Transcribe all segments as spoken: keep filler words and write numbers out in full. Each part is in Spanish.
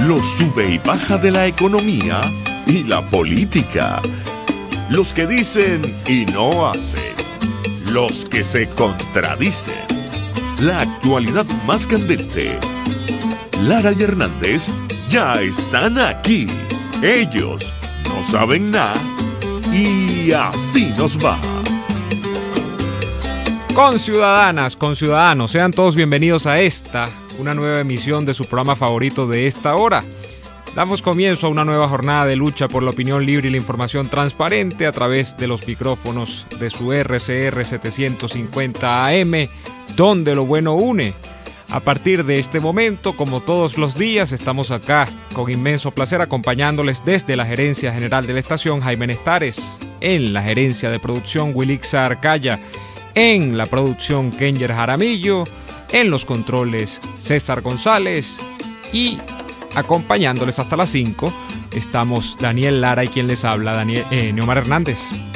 Los sube y baja de la economía y la política. Los que dicen y no hacen. Los que se contradicen. La actualidad más candente. Lara y Hernández ya están aquí. Ellos no saben nada y así nos va. Conciudadanas, conciudadanos, sean todos bienvenidos a esta, una nueva emisión de su programa favorito de esta hora. Damos comienzo a una nueva jornada de lucha por la opinión libre y la información transparente a través de los micrófonos de su R C R setecientos cincuenta A M, donde lo bueno une. A partir de este momento, como todos los días, estamos acá con inmenso placer acompañándoles desde la gerencia general de la estación, Jaime Nestares, en la gerencia de producción, Wilixa Arcaya, en la producción, Kenger Jaramillo, en los controles, César González, y acompañándoles hasta las cinco estamos Daniel Lara y quien les habla, Daniel, eh, Neomar Hernández.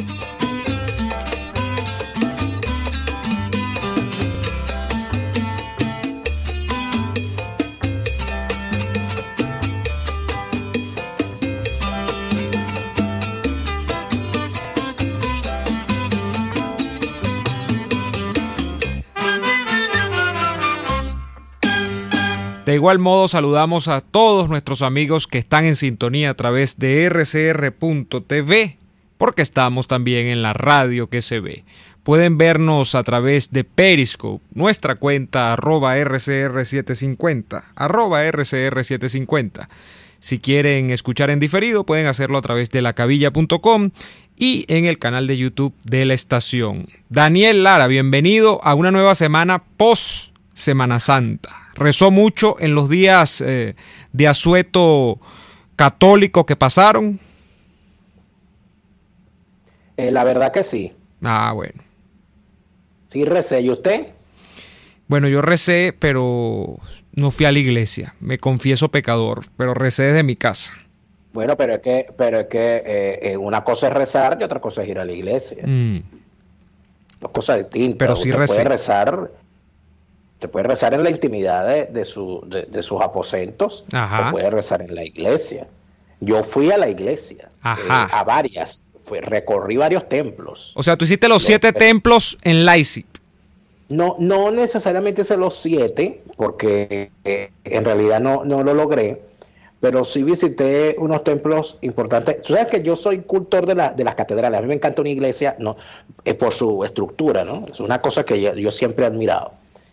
De igual modo, saludamos a todos nuestros amigos que están en sintonía a través de R C R punto T V, porque estamos también en la radio que se ve. Pueden vernos a través de Periscope, nuestra cuenta arroba R C R setecientos cincuenta, arroba R C R setecientos cincuenta. Si quieren escuchar en diferido, pueden hacerlo a través de lacavilla punto com y en el canal de YouTube de la estación. Daniel Lara, bienvenido a una nueva semana post Semana Santa. ¿Rezó mucho en los días eh, de asueto católico que pasaron? Eh, la verdad que sí. Ah, bueno. Sí recé. ¿Y usted? Bueno, yo recé, pero no fui a la iglesia. Me confieso pecador, pero recé desde mi casa. Bueno, pero es que, pero es que eh, una cosa es rezar y otra cosa es ir a la iglesia. Mm. Dos cosas distintas. Pero sí usted recé. puede rezar... Te puede rezar en la intimidad de, de, su, de, de sus aposentos. Ajá. O puede rezar en la iglesia. Yo fui a la iglesia. Ajá. Eh, a varias. Fui, recorrí varios templos. O sea, tú hiciste los Los, siete templos en Leipzig. No, no necesariamente hice los siete, porque eh, en realidad no, no lo logré. Pero sí visité unos templos importantes. Tú sabes que yo soy cultor de, la, de las catedrales. A mí me encanta una iglesia, no, es por su estructura, ¿no? Es una cosa que yo, yo siempre he admirado.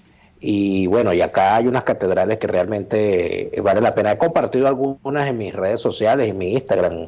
Y bueno, y acá hay unas catedrales que realmente vale la pena. He compartido algunas en mis redes sociales, en mi Instagram,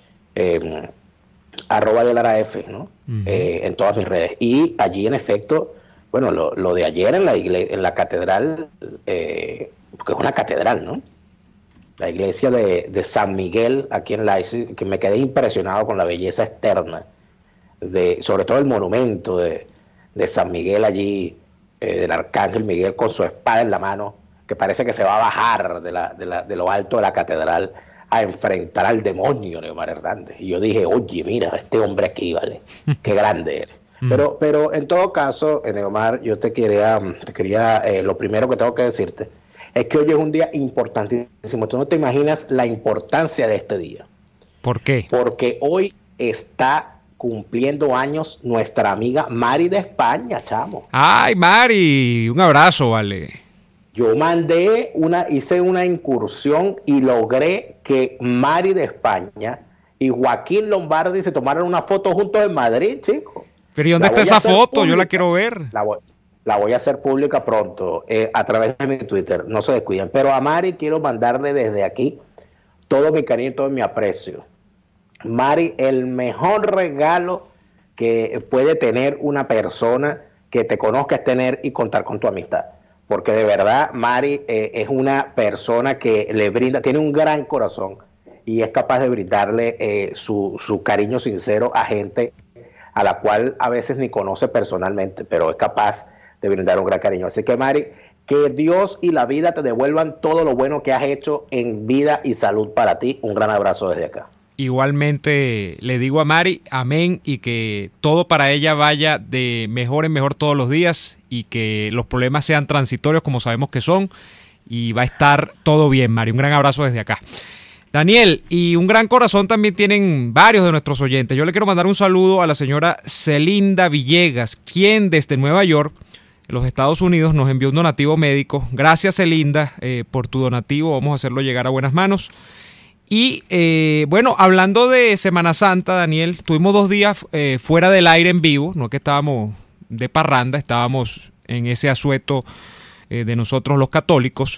eh, arroba de Lara F, ¿no? Uh-huh. eh, en todas mis redes. Y allí, en efecto, bueno, lo, lo de ayer en la iglesia, en la catedral, eh, porque es una catedral, ¿no? La iglesia de, de San Miguel, aquí en Leipzig, que me quedé impresionado con la belleza externa, de, sobre todo el monumento de, de San Miguel allí, del arcángel Miguel con su espada en la mano, que parece que se va a bajar de, la, de, la, de lo alto de la catedral a enfrentar al demonio, Neomar Hernández. Y yo dije, oye, mira, este hombre aquí, ¿vale? Qué grande eres. Pero, pero en todo caso, Neomar, yo te quería, te quería eh, lo primero que tengo que decirte es que hoy es un día importantísimo. Tú no te imaginas la importancia de este día. ¿Por qué? Porque hoy está cumpliendo años nuestra amiga Mari de España, chamo. Ay, Mari, un abrazo, vale. Yo mandé una, hice una incursión y logré que Mari de España y Joaquín Lombardi se tomaran una foto juntos en Madrid, chicos. Pero ¿y dónde está esa foto? Pública. Yo la quiero ver. La voy, la voy a hacer pública pronto, eh, a través de mi Twitter, no se descuiden. Pero a Mari quiero mandarle desde aquí todo mi cariño y todo mi aprecio. Mari, el mejor regalo que puede tener una persona que te conozca es tener y contar con tu amistad. Porque de verdad, Mari eh, es una persona que le brinda, tiene un gran corazón y es capaz de brindarle eh, su, su cariño sincero a gente a la cual a veces ni conoce personalmente, pero es capaz de brindar un gran cariño. Así que, Mari, que Dios y la vida te devuelvan todo lo bueno que has hecho en vida y salud para ti. Un gran abrazo desde acá. Igualmente le digo a Mari, amén, y que todo para ella vaya de mejor en mejor todos los días y que los problemas sean transitorios como sabemos que son y va a estar todo bien, Mario. Un gran abrazo desde acá. Daniel, y un gran corazón también tienen varios de nuestros oyentes. Yo le quiero mandar un saludo a la señora Celinda Villegas, quien desde Nueva York, en los Estados Unidos, nos envió un donativo médico. Gracias, Celinda, eh, por tu donativo. Vamos a hacerlo llegar a buenas manos. Y eh, bueno, hablando de Semana Santa, Daniel, tuvimos dos días eh, fuera del aire en vivo. No es que estábamos de parranda, estábamos en ese asueto eh, de nosotros los católicos.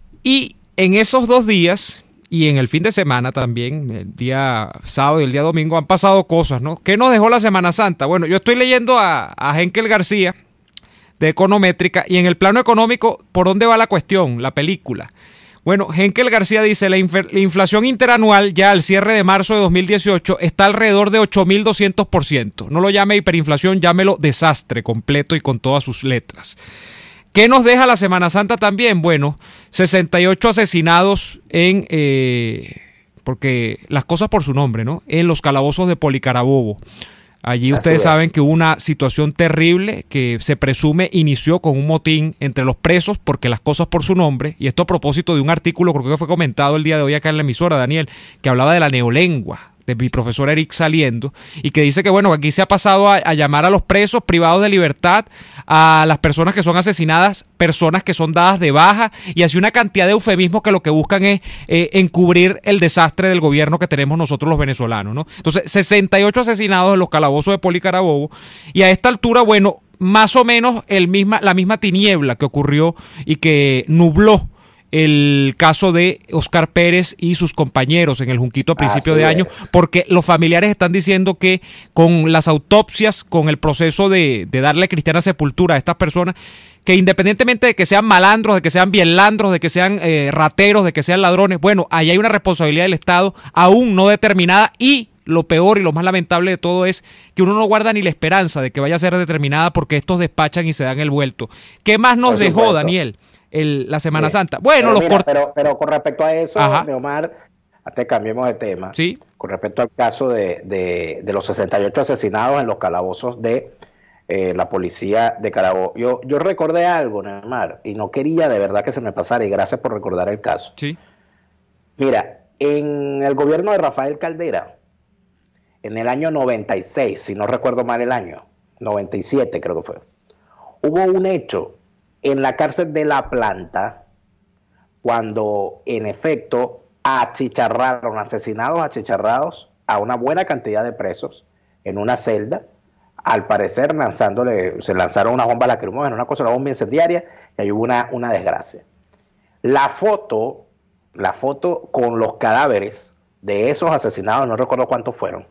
Y en esos dos días... y en el fin de semana también, el día sábado y el día domingo, han pasado cosas, ¿no? ¿Qué nos dejó la Semana Santa? Bueno, yo estoy leyendo a, a Henkel García, de Econométrica, y en el plano económico, ¿por dónde va la cuestión? La película. Bueno, Henkel García dice, la, inf- la inflación interanual ya al cierre de marzo de dos mil dieciocho está alrededor de ocho mil doscientos por ciento. No lo llame hiperinflación, llámelo desastre completo y con todas sus letras. ¿Qué nos deja la Semana Santa también? Bueno, sesenta y ocho asesinados en, eh, porque las cosas por su nombre, ¿no? En los calabozos de Policarabobo. Allí Así ustedes es. saben que hubo una situación terrible que se presume inició con un motín entre los presos porque las cosas por su nombre, y esto a propósito de un artículo, creo que fue comentado el día de hoy acá en la emisora, Daniel, que hablaba de la neolengua, de mi profesor Eric Saliendo, y que dice que bueno, aquí se ha pasado a, a llamar a los presos privados de libertad, a las personas que son asesinadas, personas que son dadas de baja, y así una cantidad de eufemismos que lo que buscan es eh, encubrir el desastre del gobierno que tenemos nosotros los venezolanos, ¿no? Entonces, sesenta y ocho asesinados en los calabozos de Policarabobo, y a esta altura, bueno, más o menos el misma, la misma tiniebla que ocurrió y que nubló el caso de Oscar Pérez y sus compañeros en el Junquito a principio de año, porque los familiares están diciendo que con las autopsias, con el proceso de, de darle cristiana sepultura a estas personas, que independientemente de que sean malandros, de que sean bienlandros, de que sean eh, rateros, de que sean ladrones, bueno, ahí hay una responsabilidad del Estado aún no determinada, y lo peor y lo más lamentable de todo es que uno no guarda ni la esperanza de que vaya a ser determinada porque estos despachan y se dan el vuelto. ¿Qué más nos dejó, Daniel, el, la Semana sí. Santa? Bueno, pero los mira, cort... pero, pero con respecto a eso, Neomar, te cambiemos de tema. Sí. Con respecto al caso de, de, de los sesenta y ocho asesinados en los calabozos de eh, la policía de Carabobo. Yo, yo recordé algo, Neomar, y no quería de verdad que se me pasara, y gracias por recordar el caso. Sí. Mira, en el gobierno de Rafael Caldera, en el año noventa y seis, si no recuerdo mal el año, noventa y siete creo que fue, hubo un hecho en la cárcel de La Planta, cuando en efecto achicharraron, asesinados achicharrados a una buena cantidad de presos en una celda, al parecer lanzándole, se lanzaron una bomba lacrimógena, una cosa, una bomba incendiaria, y ahí hubo una, una desgracia. La foto, la foto con los cadáveres de esos asesinados, no recuerdo cuántos fueron,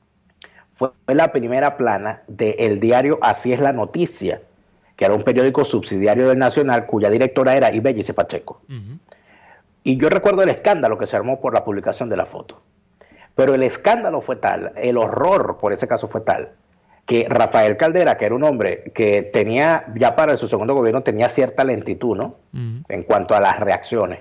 fue la primera plana del diario Así es la Noticia, que era un periódico subsidiario del Nacional, cuya directora era Ibellice Pacheco. Uh-huh. Y yo recuerdo el escándalo que se armó por la publicación de la foto. Pero el escándalo fue tal, el horror por ese caso fue tal, que Rafael Caldera, que era un hombre que tenía, ya para su segundo gobierno, tenía cierta lentitud, ¿no? Uh-huh. En cuanto a las reacciones.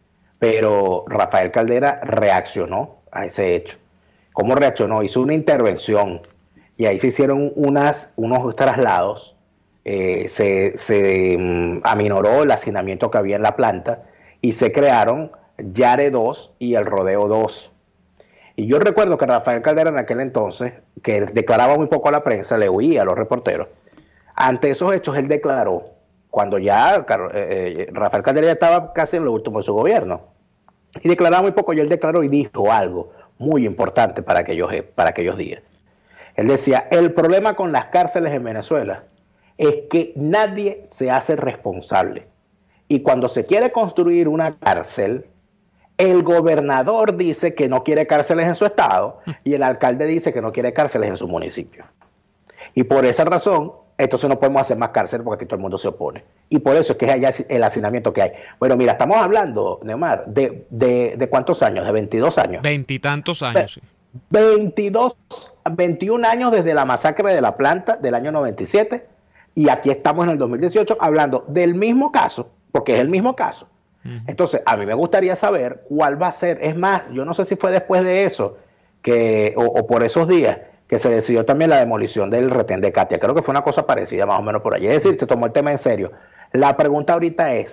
Pero Rafael Caldera reaccionó a ese hecho. ¿Cómo reaccionó? Hizo una intervención y ahí se hicieron unas, unos traslados, eh, se, se um, aminoró el hacinamiento que había en la planta y se crearon Yare dos y el Rodeo dos. Y yo recuerdo que Rafael Caldera en aquel entonces, que declaraba muy poco a la prensa, le oía a los reporteros, ante esos hechos él declaró, cuando ya eh, Rafael Caldera ya estaba casi en lo último de su gobierno, y declaraba muy poco, y él declaró y dijo algo muy importante para aquellos, para aquellos días. Él decía, el problema con las cárceles en Venezuela es que nadie se hace responsable. Y cuando se quiere construir una cárcel, el gobernador dice que no quiere cárceles en su estado y el alcalde dice que no quiere cárceles en su municipio. Y por esa razón, entonces no podemos hacer más cárceles porque aquí todo el mundo se opone. Y por eso es que hay el hacinamiento que hay. Bueno, mira, estamos hablando, Neomar, de, de, de ¿cuántos años? De veintidós años. Veintitantos años, sí. veintidós, veintiún años desde la masacre de La Planta del año noventa y siete, y aquí estamos en el dos mil dieciocho hablando del mismo caso, porque es el mismo caso. Uh-huh. Entonces, a mí me gustaría saber cuál va a ser. Es más, yo no sé si fue después de eso, que o, o por esos días, que se decidió también la demolición del retén de Katia. Creo que fue una cosa parecida, más o menos por allí. Es decir, se tomó el tema en serio. La pregunta ahorita es,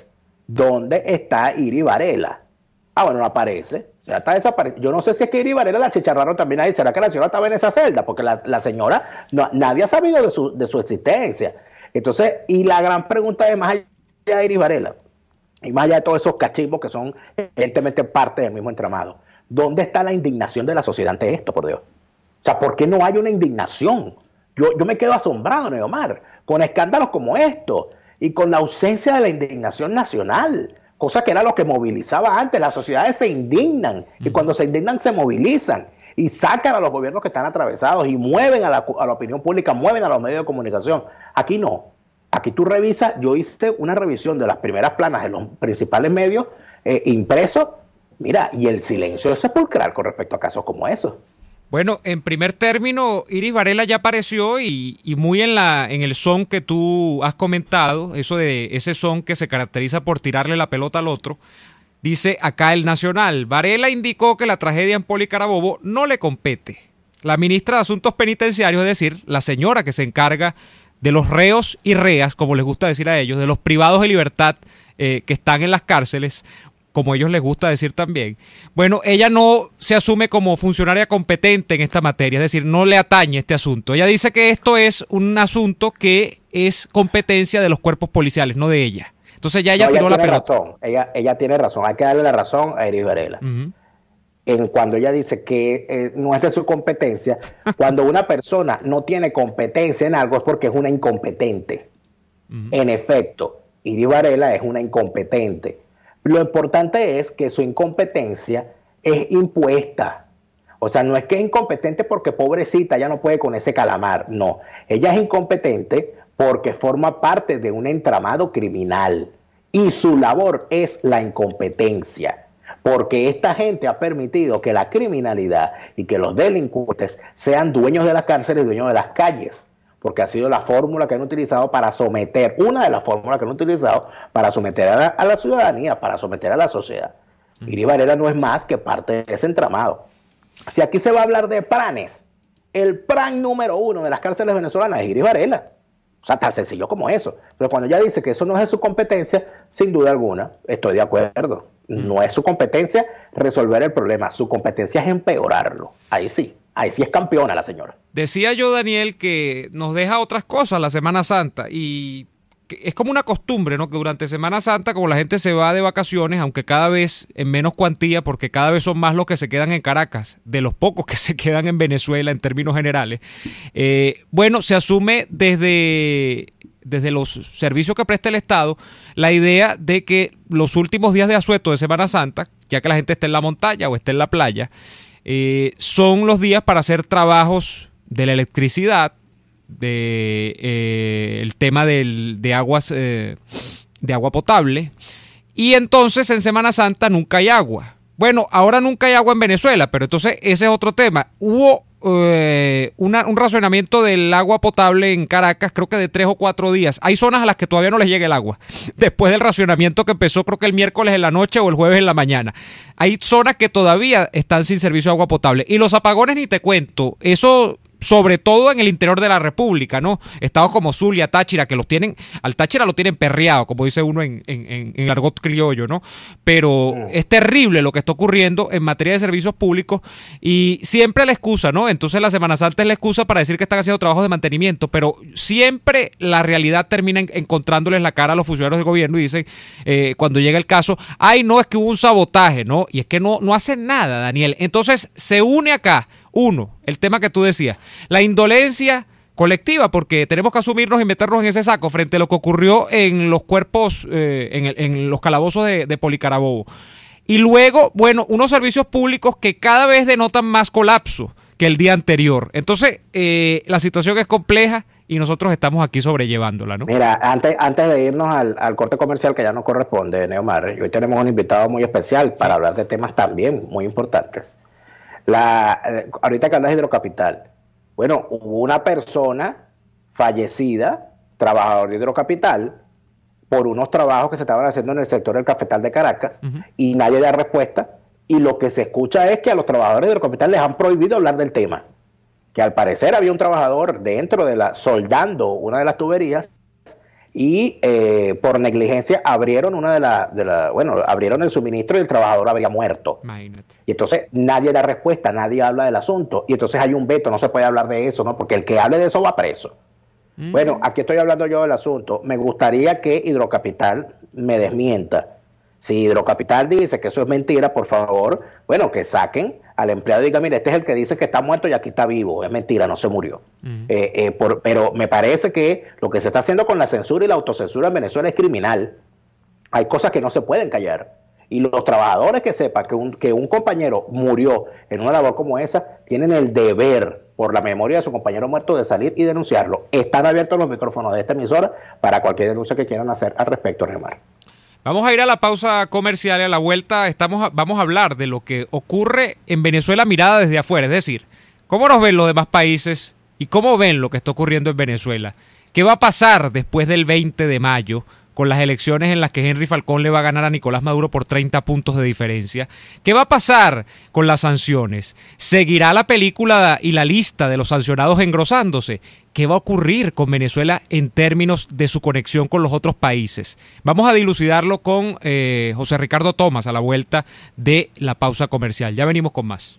¿dónde está Iri Varela? Ah, bueno, no aparece. O sea, está desaparecido. Yo no sé si es que Iri Varela la chicharraron también ahí. ¿Será que la señora estaba en esa celda? Porque la, la señora, no, nadie ha sabido de su, de su existencia. Entonces, y la gran pregunta es, más allá de Iri Varela, y más allá de todos esos cachimbos que son evidentemente parte del mismo entramado, ¿dónde está la indignación de la sociedad ante esto, por Dios? O sea, ¿por qué no hay una indignación? Yo, yo me quedo asombrado, Neomar, con escándalos como estos y con la ausencia de la indignación nacional, cosa que era lo que movilizaba antes. Las sociedades se indignan y cuando se indignan se movilizan y sacan a los gobiernos que están atravesados y mueven a la, a la opinión pública, mueven a los medios de comunicación. Aquí no. Aquí tú revisas, yo hice una revisión de las primeras planas de los principales medios eh, impresos, mira, y el silencio es sepulcral con respecto a casos como esos. Bueno, en primer término, Iris Varela ya apareció y, y muy en la en el son que tú has comentado, eso de ese son que se caracteriza por tirarle la pelota al otro. Dice acá el Nacional, Varela indicó que la tragedia en Poli Carabobo no le compete. La ministra de Asuntos Penitenciarios, es decir, la señora que se encarga de los reos y reas, como les gusta decir a ellos, de los privados de libertad eh, que están en las cárceles, como ellos les gusta decir también, bueno, ella no se asume como funcionaria competente en esta materia, es decir, no le atañe este asunto. Ella dice que esto es un asunto que es competencia de los cuerpos policiales, no de ella. Entonces ya ella no, tiró ella la pelota. Razón. Ella, ella tiene razón, hay que darle la razón a Iris Varela. Uh-huh. En cuando ella dice que eh, no es de su competencia, cuando una persona no tiene competencia en algo es porque es una incompetente. Uh-huh. En efecto, Iris Varela es una incompetente. Lo importante es que su incompetencia es impuesta. O sea, no es que es incompetente porque pobrecita ya no puede con ese calamar. No, ella es incompetente porque forma parte de un entramado criminal y su labor es la incompetencia. Porque esta gente ha permitido que la criminalidad y que los delincuentes sean dueños de las cárceles y dueños de las calles. Porque ha sido la fórmula que han utilizado para someter, una de las fórmulas que han utilizado para someter a la, a la ciudadanía, para someter a la sociedad. Uh-huh. Iris Varela no es más que parte de ese entramado. Si aquí se va a hablar de planes, el plan número uno de las cárceles venezolanas es Iris Varela. O sea, tan sencillo como eso. Pero cuando ella dice que eso no es de su competencia, sin duda alguna, estoy de acuerdo. No es su competencia resolver el problema, su competencia es empeorarlo. Ahí sí. Ahí sí es campeona la señora. Decía yo, Daniel, que nos deja otras cosas la Semana Santa y que es como una costumbre, ¿no? Que durante Semana Santa, como la gente se va de vacaciones, aunque cada vez en menos cuantía, porque cada vez son más los que se quedan en Caracas, de los pocos que se quedan en Venezuela en términos generales, eh, bueno, se asume desde... desde los servicios que presta el Estado, la idea de que los últimos días de asueto de Semana Santa, ya que la gente esté en la montaña o esté en la playa, eh, son los días para hacer trabajos de la electricidad, de eh, el tema del, de aguas eh, de agua potable, y entonces en Semana Santa nunca hay agua. Bueno, ahora nunca hay agua en Venezuela, pero entonces ese es otro tema. Hubo eh, una, un racionamiento del agua potable en Caracas, creo que de tres o cuatro días. Hay zonas a las que todavía no les llega el agua, después del racionamiento que empezó creo que el miércoles en la noche o el jueves en la mañana. Hay zonas que todavía están sin servicio de agua potable. Y los apagones ni te cuento, eso... sobre todo en el interior de la República, ¿no? Estados como Zulia, Táchira, que los tienen, al Táchira lo tienen perreado, como dice uno en, en, en argot criollo, ¿no? Pero mm. es terrible lo que está ocurriendo en materia de servicios públicos y siempre la excusa, ¿no? Entonces la Semana Santa es la excusa para decir que están haciendo trabajos de mantenimiento, pero siempre la realidad termina en, encontrándoles la cara a los funcionarios del gobierno y dicen, eh, cuando llega el caso, ay, no, es que hubo un sabotaje, ¿no? Y es que no, no hacen nada, Daniel. Entonces se une acá Uno, el tema que tú decías, la indolencia colectiva, porque tenemos que asumirnos y meternos en ese saco frente a lo que ocurrió en los cuerpos, eh, en, el, en los calabozos de, de Poli Carabobo. Y luego, bueno, unos servicios públicos que cada vez denotan más colapso que el día anterior. Entonces, eh, la situación es compleja y nosotros estamos aquí sobrellevándola, ¿no? Mira, antes, antes de irnos al, al corte comercial que ya nos corresponde, Neomar, hoy tenemos un invitado muy especial para sí. hablar de temas también muy importantes. La, eh, ahorita que hablas de Hidrocapital, bueno, hubo una persona fallecida, trabajador de Hidrocapital, por unos trabajos que se estaban haciendo en el sector del cafetal de Caracas, uh-huh. y nadie da respuesta, y lo que se escucha es que a los trabajadores de Hidrocapital les han prohibido hablar del tema, que al parecer había un trabajador dentro de la, soldando una de las tuberías, y eh, por negligencia abrieron una de las, de la, bueno, abrieron el suministro y el trabajador habría muerto. Imagínate. Y entonces nadie da respuesta, nadie habla del asunto, y entonces hay un veto, no se puede hablar de eso, ¿no? Porque el que hable de eso va preso. Mm. Bueno, aquí estoy hablando yo del asunto. Me gustaría que Hidrocapital me desmienta. Si Hidrocapital dice que eso es mentira, por favor, bueno, que saquen al empleado y digan, mire, este es el que dice que está muerto y aquí está vivo. Es mentira, no se murió. Uh-huh. eh, eh, por, pero me parece que lo que se está haciendo con la censura y la autocensura en Venezuela es criminal. Hay cosas que no se pueden callar. Y los trabajadores que sepan que un, que un compañero murió en una labor como esa, tienen el deber, por la memoria de su compañero muerto, de salir y denunciarlo. Están abiertos los micrófonos de esta emisora para cualquier denuncia que quieran hacer al respecto, Neomar. Vamos a ir a la pausa comercial y a la vuelta estamos a, vamos a hablar de lo que ocurre en Venezuela mirada desde afuera, es decir, cómo nos ven los demás países y cómo ven lo que está ocurriendo en Venezuela. ¿Qué va a pasar después del veinte de mayo con las elecciones en las que Henry Falcón le va a ganar a Nicolás Maduro por treinta puntos de diferencia? ¿Qué va a pasar con las sanciones? ¿Seguirá la película y la lista de los sancionados engrosándose? ¿Qué va a ocurrir con Venezuela en términos de su conexión con los otros países? Vamos a dilucidarlo con eh, José Ricardo Tomás a la vuelta de la pausa comercial. Ya venimos con más.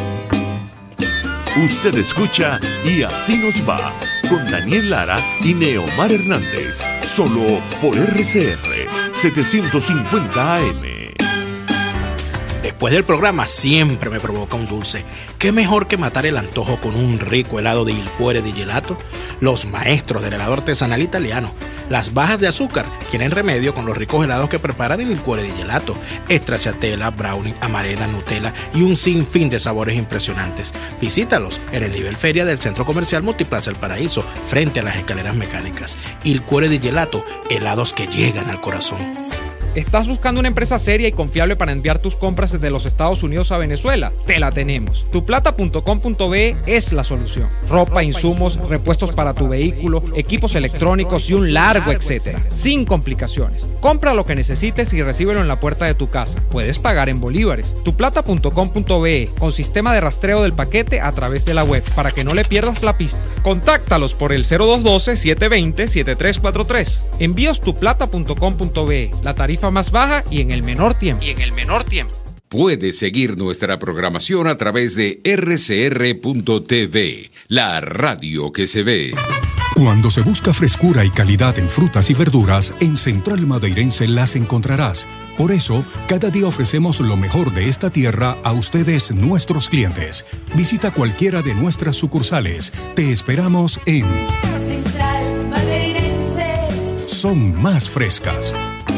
Usted escucha Y Así Nos Va con Daniel Lara y Neomar Hernández, solo por R C R setecientos cincuenta A M. Después del programa siempre me provoca un dulce. ¿Qué mejor que matar el antojo con un rico helado de Il Cuore di Gelato? Los maestros del helado artesanal italiano. Las bajas de azúcar tienen remedio con los ricos helados que preparan en Il Cuore di Gelato. Stracciatella, brownie, amarena, Nutella y un sinfín de sabores impresionantes. Visítalos en el nivel feria del Centro Comercial Multiplaza El Paraíso, frente a las escaleras mecánicas. Il Cuore di Gelato, helados que llegan al corazón. ¿Estás buscando una empresa seria y confiable para enviar tus compras desde los Estados Unidos a Venezuela? Te la tenemos. tuplata punto com punto be es la solución. Ropa, insumos, repuestos para tu vehículo, equipos electrónicos y un largo etcétera. Sin complicaciones. Compra lo que necesites y recíbelo en la puerta de tu casa. Puedes pagar en bolívares. tuplata punto com punto be con sistema de rastreo del paquete a través de la web para que no le pierdas la pista. Contáctalos por el cero dos uno dos, siete dos cero, siete tres cuatro tres. Envíos tuplata punto com punto be. La tarifa más baja y en el menor tiempo. Y en el menor tiempo. Puedes seguir nuestra programación a través de erre ce erre punto te ve, la radio que se ve. Cuando se busca frescura y calidad en frutas y verduras, en Central Madeirense las encontrarás. Por eso, cada día ofrecemos lo mejor de esta tierra a ustedes, nuestros clientes. Visita cualquiera de nuestras sucursales. Te esperamos en Central Madeirense. Son más frescas.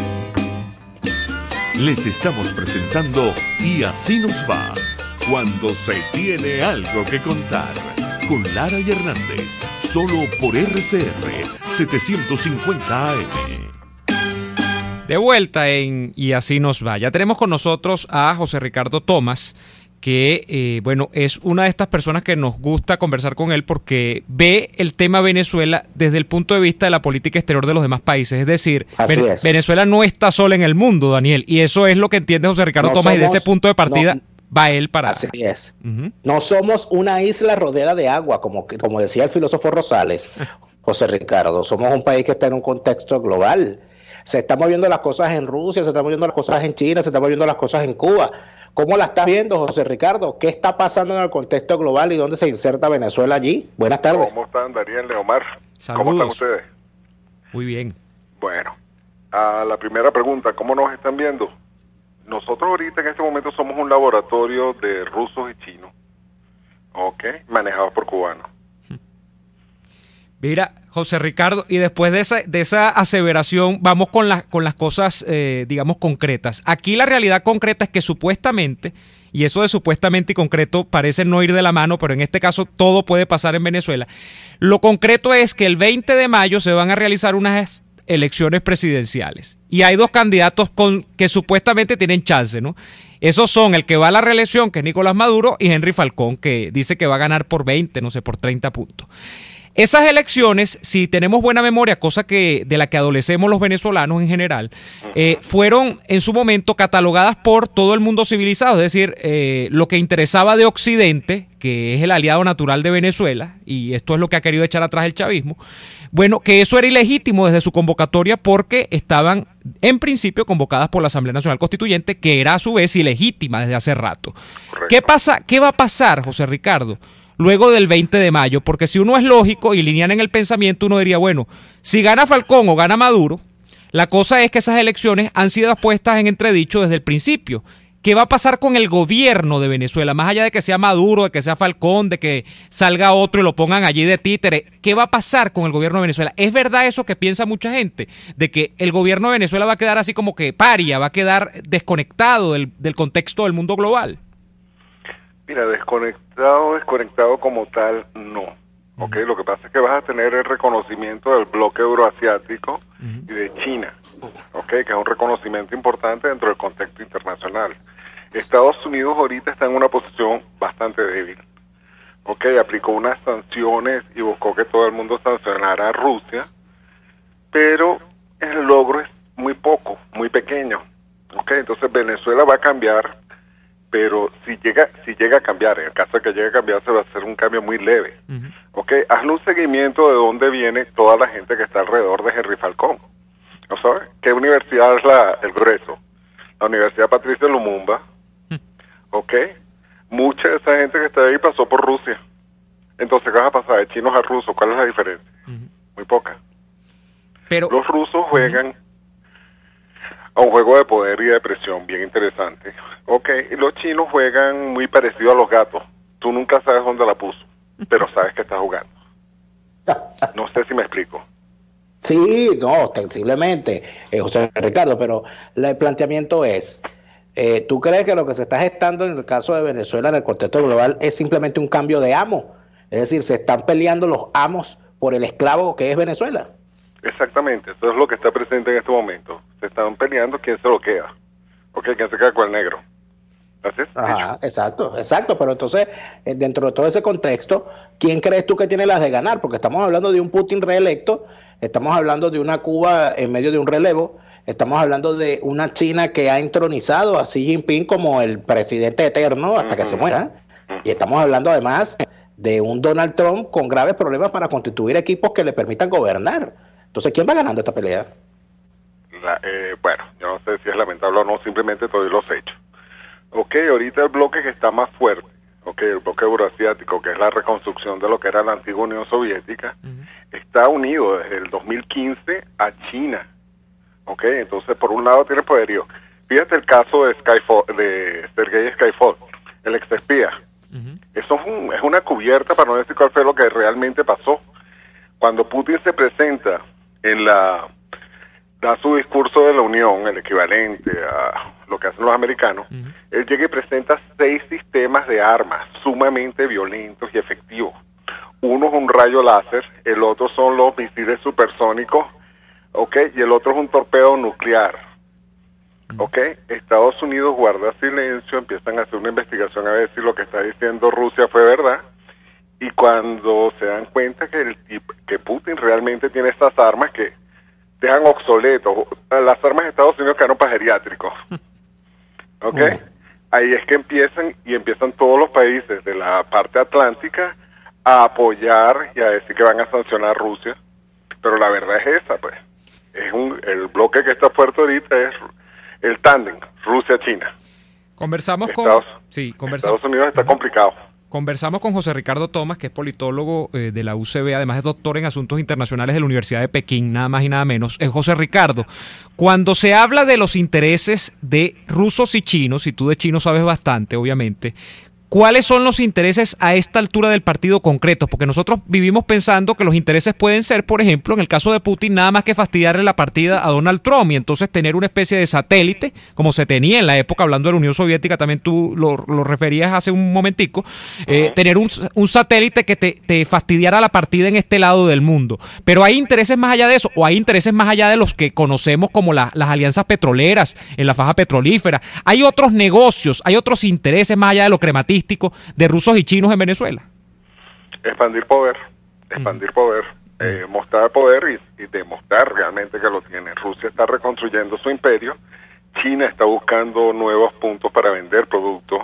Les estamos presentando Y Así Nos Va, cuando se tiene algo que contar, con Lara y Hernández, solo por R C R setecientos cincuenta A M. De vuelta en Y Así Nos Va. Ya tenemos con nosotros a José Ricardo Tomás, que, eh, bueno, es una de estas personas que nos gusta conversar con él porque ve el tema Venezuela desde el punto de vista de la política exterior de los demás países. Es decir, Ven- es. Venezuela no está sola en el mundo, Daniel, y eso es lo que entiende José Ricardo no Tomás, somos, y de ese punto de partida no, va él para... Así es. Uh-huh. No somos una isla rodeada de agua, como, como decía el filósofo Rosales, José Ricardo. Somos un país que está en un contexto global. Se están moviendo las cosas en Rusia, se están moviendo las cosas en China, se están moviendo las cosas en Cuba. ¿Cómo la estás viendo, José Ricardo? ¿Qué está pasando en el contexto global y dónde se inserta Venezuela allí? Buenas tardes. ¿Cómo están, Daniel, Leomar? Saludos. ¿Cómo están ustedes? Muy bien. Bueno, a la primera pregunta, ¿cómo nos están viendo? Nosotros ahorita en este momento somos un laboratorio de rusos y chinos, ¿ok? Manejados por cubanos. Mira, José Ricardo, y después de esa, de esa aseveración, vamos con, la, con las cosas, eh, digamos, concretas. Aquí la realidad concreta es que supuestamente, y eso de supuestamente y concreto parece no ir de la mano, pero en este caso todo puede pasar en Venezuela. Lo concreto es que el veinte de mayo se van a realizar unas elecciones presidenciales. Y hay dos candidatos con, que supuestamente tienen chance, ¿no? Esos son el que va a la reelección, que es Nicolás Maduro, y Henry Falcón, que dice que va a ganar por veinte, no sé, por treinta puntos. Esas elecciones, si tenemos buena memoria, cosa que de la que adolecemos los venezolanos en general, eh, fueron en su momento catalogadas por todo el mundo civilizado, es decir, eh, lo que interesaba de Occidente, que es el aliado natural de Venezuela, y esto es lo que ha querido echar atrás el chavismo, bueno, que eso era ilegítimo desde su convocatoria porque estaban en principio convocadas por la Asamblea Nacional Constituyente, que era a su vez ilegítima desde hace rato. Correcto. ¿Qué pasa? ¿Qué va a pasar, José Ricardo, luego del veinte de mayo? Porque si uno es lógico y lineal en el pensamiento, uno diría, bueno, si gana Falcón o gana Maduro, la cosa es que esas elecciones han sido puestas en entredicho desde el principio. ¿Qué va a pasar con el gobierno de Venezuela? Más allá de que sea Maduro, de que sea Falcón, de que salga otro y lo pongan allí de títere, ¿qué va a pasar con el gobierno de Venezuela? ¿Es verdad eso que piensa mucha gente? De que el gobierno de Venezuela va a quedar así como que paria, va a quedar desconectado del, del contexto del mundo global. Mira, desconectado, desconectado como tal, no. ¿Ok? Uh-huh. Lo que pasa es que vas a tener el reconocimiento del bloque euroasiático uh-huh. y de China, ¿ok? Que es un reconocimiento importante dentro del contexto internacional. Estados Unidos ahorita está en una posición bastante débil, ¿ok? Aplicó unas sanciones y buscó que todo el mundo sancionara a Rusia, pero el logro es muy poco, muy pequeño, ¿ok? Entonces Venezuela va a cambiar, pero si llega si llega a cambiar, en el caso de que llegue a cambiar, se va a hacer un cambio muy leve. Uh-huh. Ok, hazle un seguimiento de dónde viene toda la gente que está alrededor de Henry Falcón. ¿No sabes? ¿Qué universidad es la, el grueso? La Universidad Patricio Lumumba. Uh-huh. Ok, mucha de esa gente que está ahí pasó por Rusia. Entonces, ¿qué va a pasar? ¿De chinos a rusos? ¿Cuál es la diferencia? Uh-huh. Muy poca. Pero los rusos juegan uh-huh. a un juego de poder y de presión bien interesante. Ok, y los chinos juegan muy parecido a los gatos. Tú nunca sabes dónde la puso, pero sabes que está jugando. No sé si me explico. Sí, no, ostensiblemente, eh, José Ricardo, pero el planteamiento es, eh, ¿tú crees que lo que se está gestando en el caso de Venezuela en el contexto global es simplemente un cambio de amo? Es decir, se están peleando los amos por el esclavo que es Venezuela. Exactamente, eso es lo que está presente en este momento. Se están peleando quién se lo queda. Ok, quién se queda con el negro. ¿Así es? Ajá, exacto, exacto. Pero entonces, dentro de todo ese contexto, ¿quién crees tú que tiene las de ganar? Porque estamos hablando de un Putin reelecto, estamos hablando de una Cuba en medio de un relevo, estamos hablando de una China que ha entronizado a Xi Jinping como el presidente eterno hasta uh-huh. que se muera. Uh-huh. Y estamos hablando además de un Donald Trump con graves problemas para constituir equipos que le permitan gobernar. Entonces, ¿quién va ganando esta pelea? La, eh, bueno, yo no sé si es lamentable o no, simplemente te doy los hechos. Ok, ahorita el bloque que está más fuerte, ok, el bloque euroasiático, que es la reconstrucción de lo que era la antigua Unión Soviética, uh-huh. está unido desde el dos mil quince a China. Ok, entonces por un lado tiene poderío. Fíjate el caso de Skyfall, de Sergei Skyfall, el exespía. Uh-huh. Eso es, un, es una cubierta para no decir cuál fue lo que realmente pasó. Cuando Putin se presenta en la... da su discurso de la Unión, el equivalente a lo que hacen los americanos, uh-huh. él llega y presenta seis sistemas de armas sumamente violentos y efectivos. Uno es un rayo láser, el otro son los misiles supersónicos, ¿ok? Y el otro es un torpedo nuclear, ¿ok? Estados Unidos guarda silencio, empiezan a hacer una investigación a ver si lo que está diciendo Rusia fue verdad, y cuando se dan cuenta que, el, que Putin realmente tiene estas armas que dejan obsoletos, las armas de Estados Unidos quedaron para geriátricos, ¿ok? Uh-huh. Ahí es que empiezan, y empiezan todos los países de la parte atlántica a apoyar y a decir que van a sancionar a Rusia, pero la verdad es esa, pues, es un, el bloque que está fuerte ahorita es el tándem Rusia-China. Conversamos Estados, con... Sí, conversamos. Estados Unidos está uh-huh. complicado. Conversamos con José Ricardo Thomas, que es politólogo eh, de la U C B, además es doctor en Asuntos Internacionales de la Universidad de Pekín, nada más y nada menos. Eh, José Ricardo, cuando se habla de los intereses de rusos y chinos, y tú de chinos sabes bastante, obviamente, ¿cuáles son los intereses a esta altura del partido concretos? Porque nosotros vivimos pensando que los intereses pueden ser, por ejemplo, en el caso de Putin, nada más que fastidiarle la partida a Donald Trump y entonces tener una especie de satélite, como se tenía en la época, hablando de la Unión Soviética, también tú lo, lo referías hace un momentico, eh, uh-huh. tener un, un satélite que te, te fastidiara la partida en este lado del mundo. Pero hay intereses más allá de eso, o hay intereses más allá de los que conocemos como la, las alianzas petroleras en la faja petrolífera. Hay otros negocios, hay otros intereses más allá de lo crematista de rusos y chinos en Venezuela. Expandir poder, expandir poder, eh, mostrar poder y, y demostrar realmente que lo tiene. Rusia está reconstruyendo su imperio, China está buscando nuevos puntos para vender productos,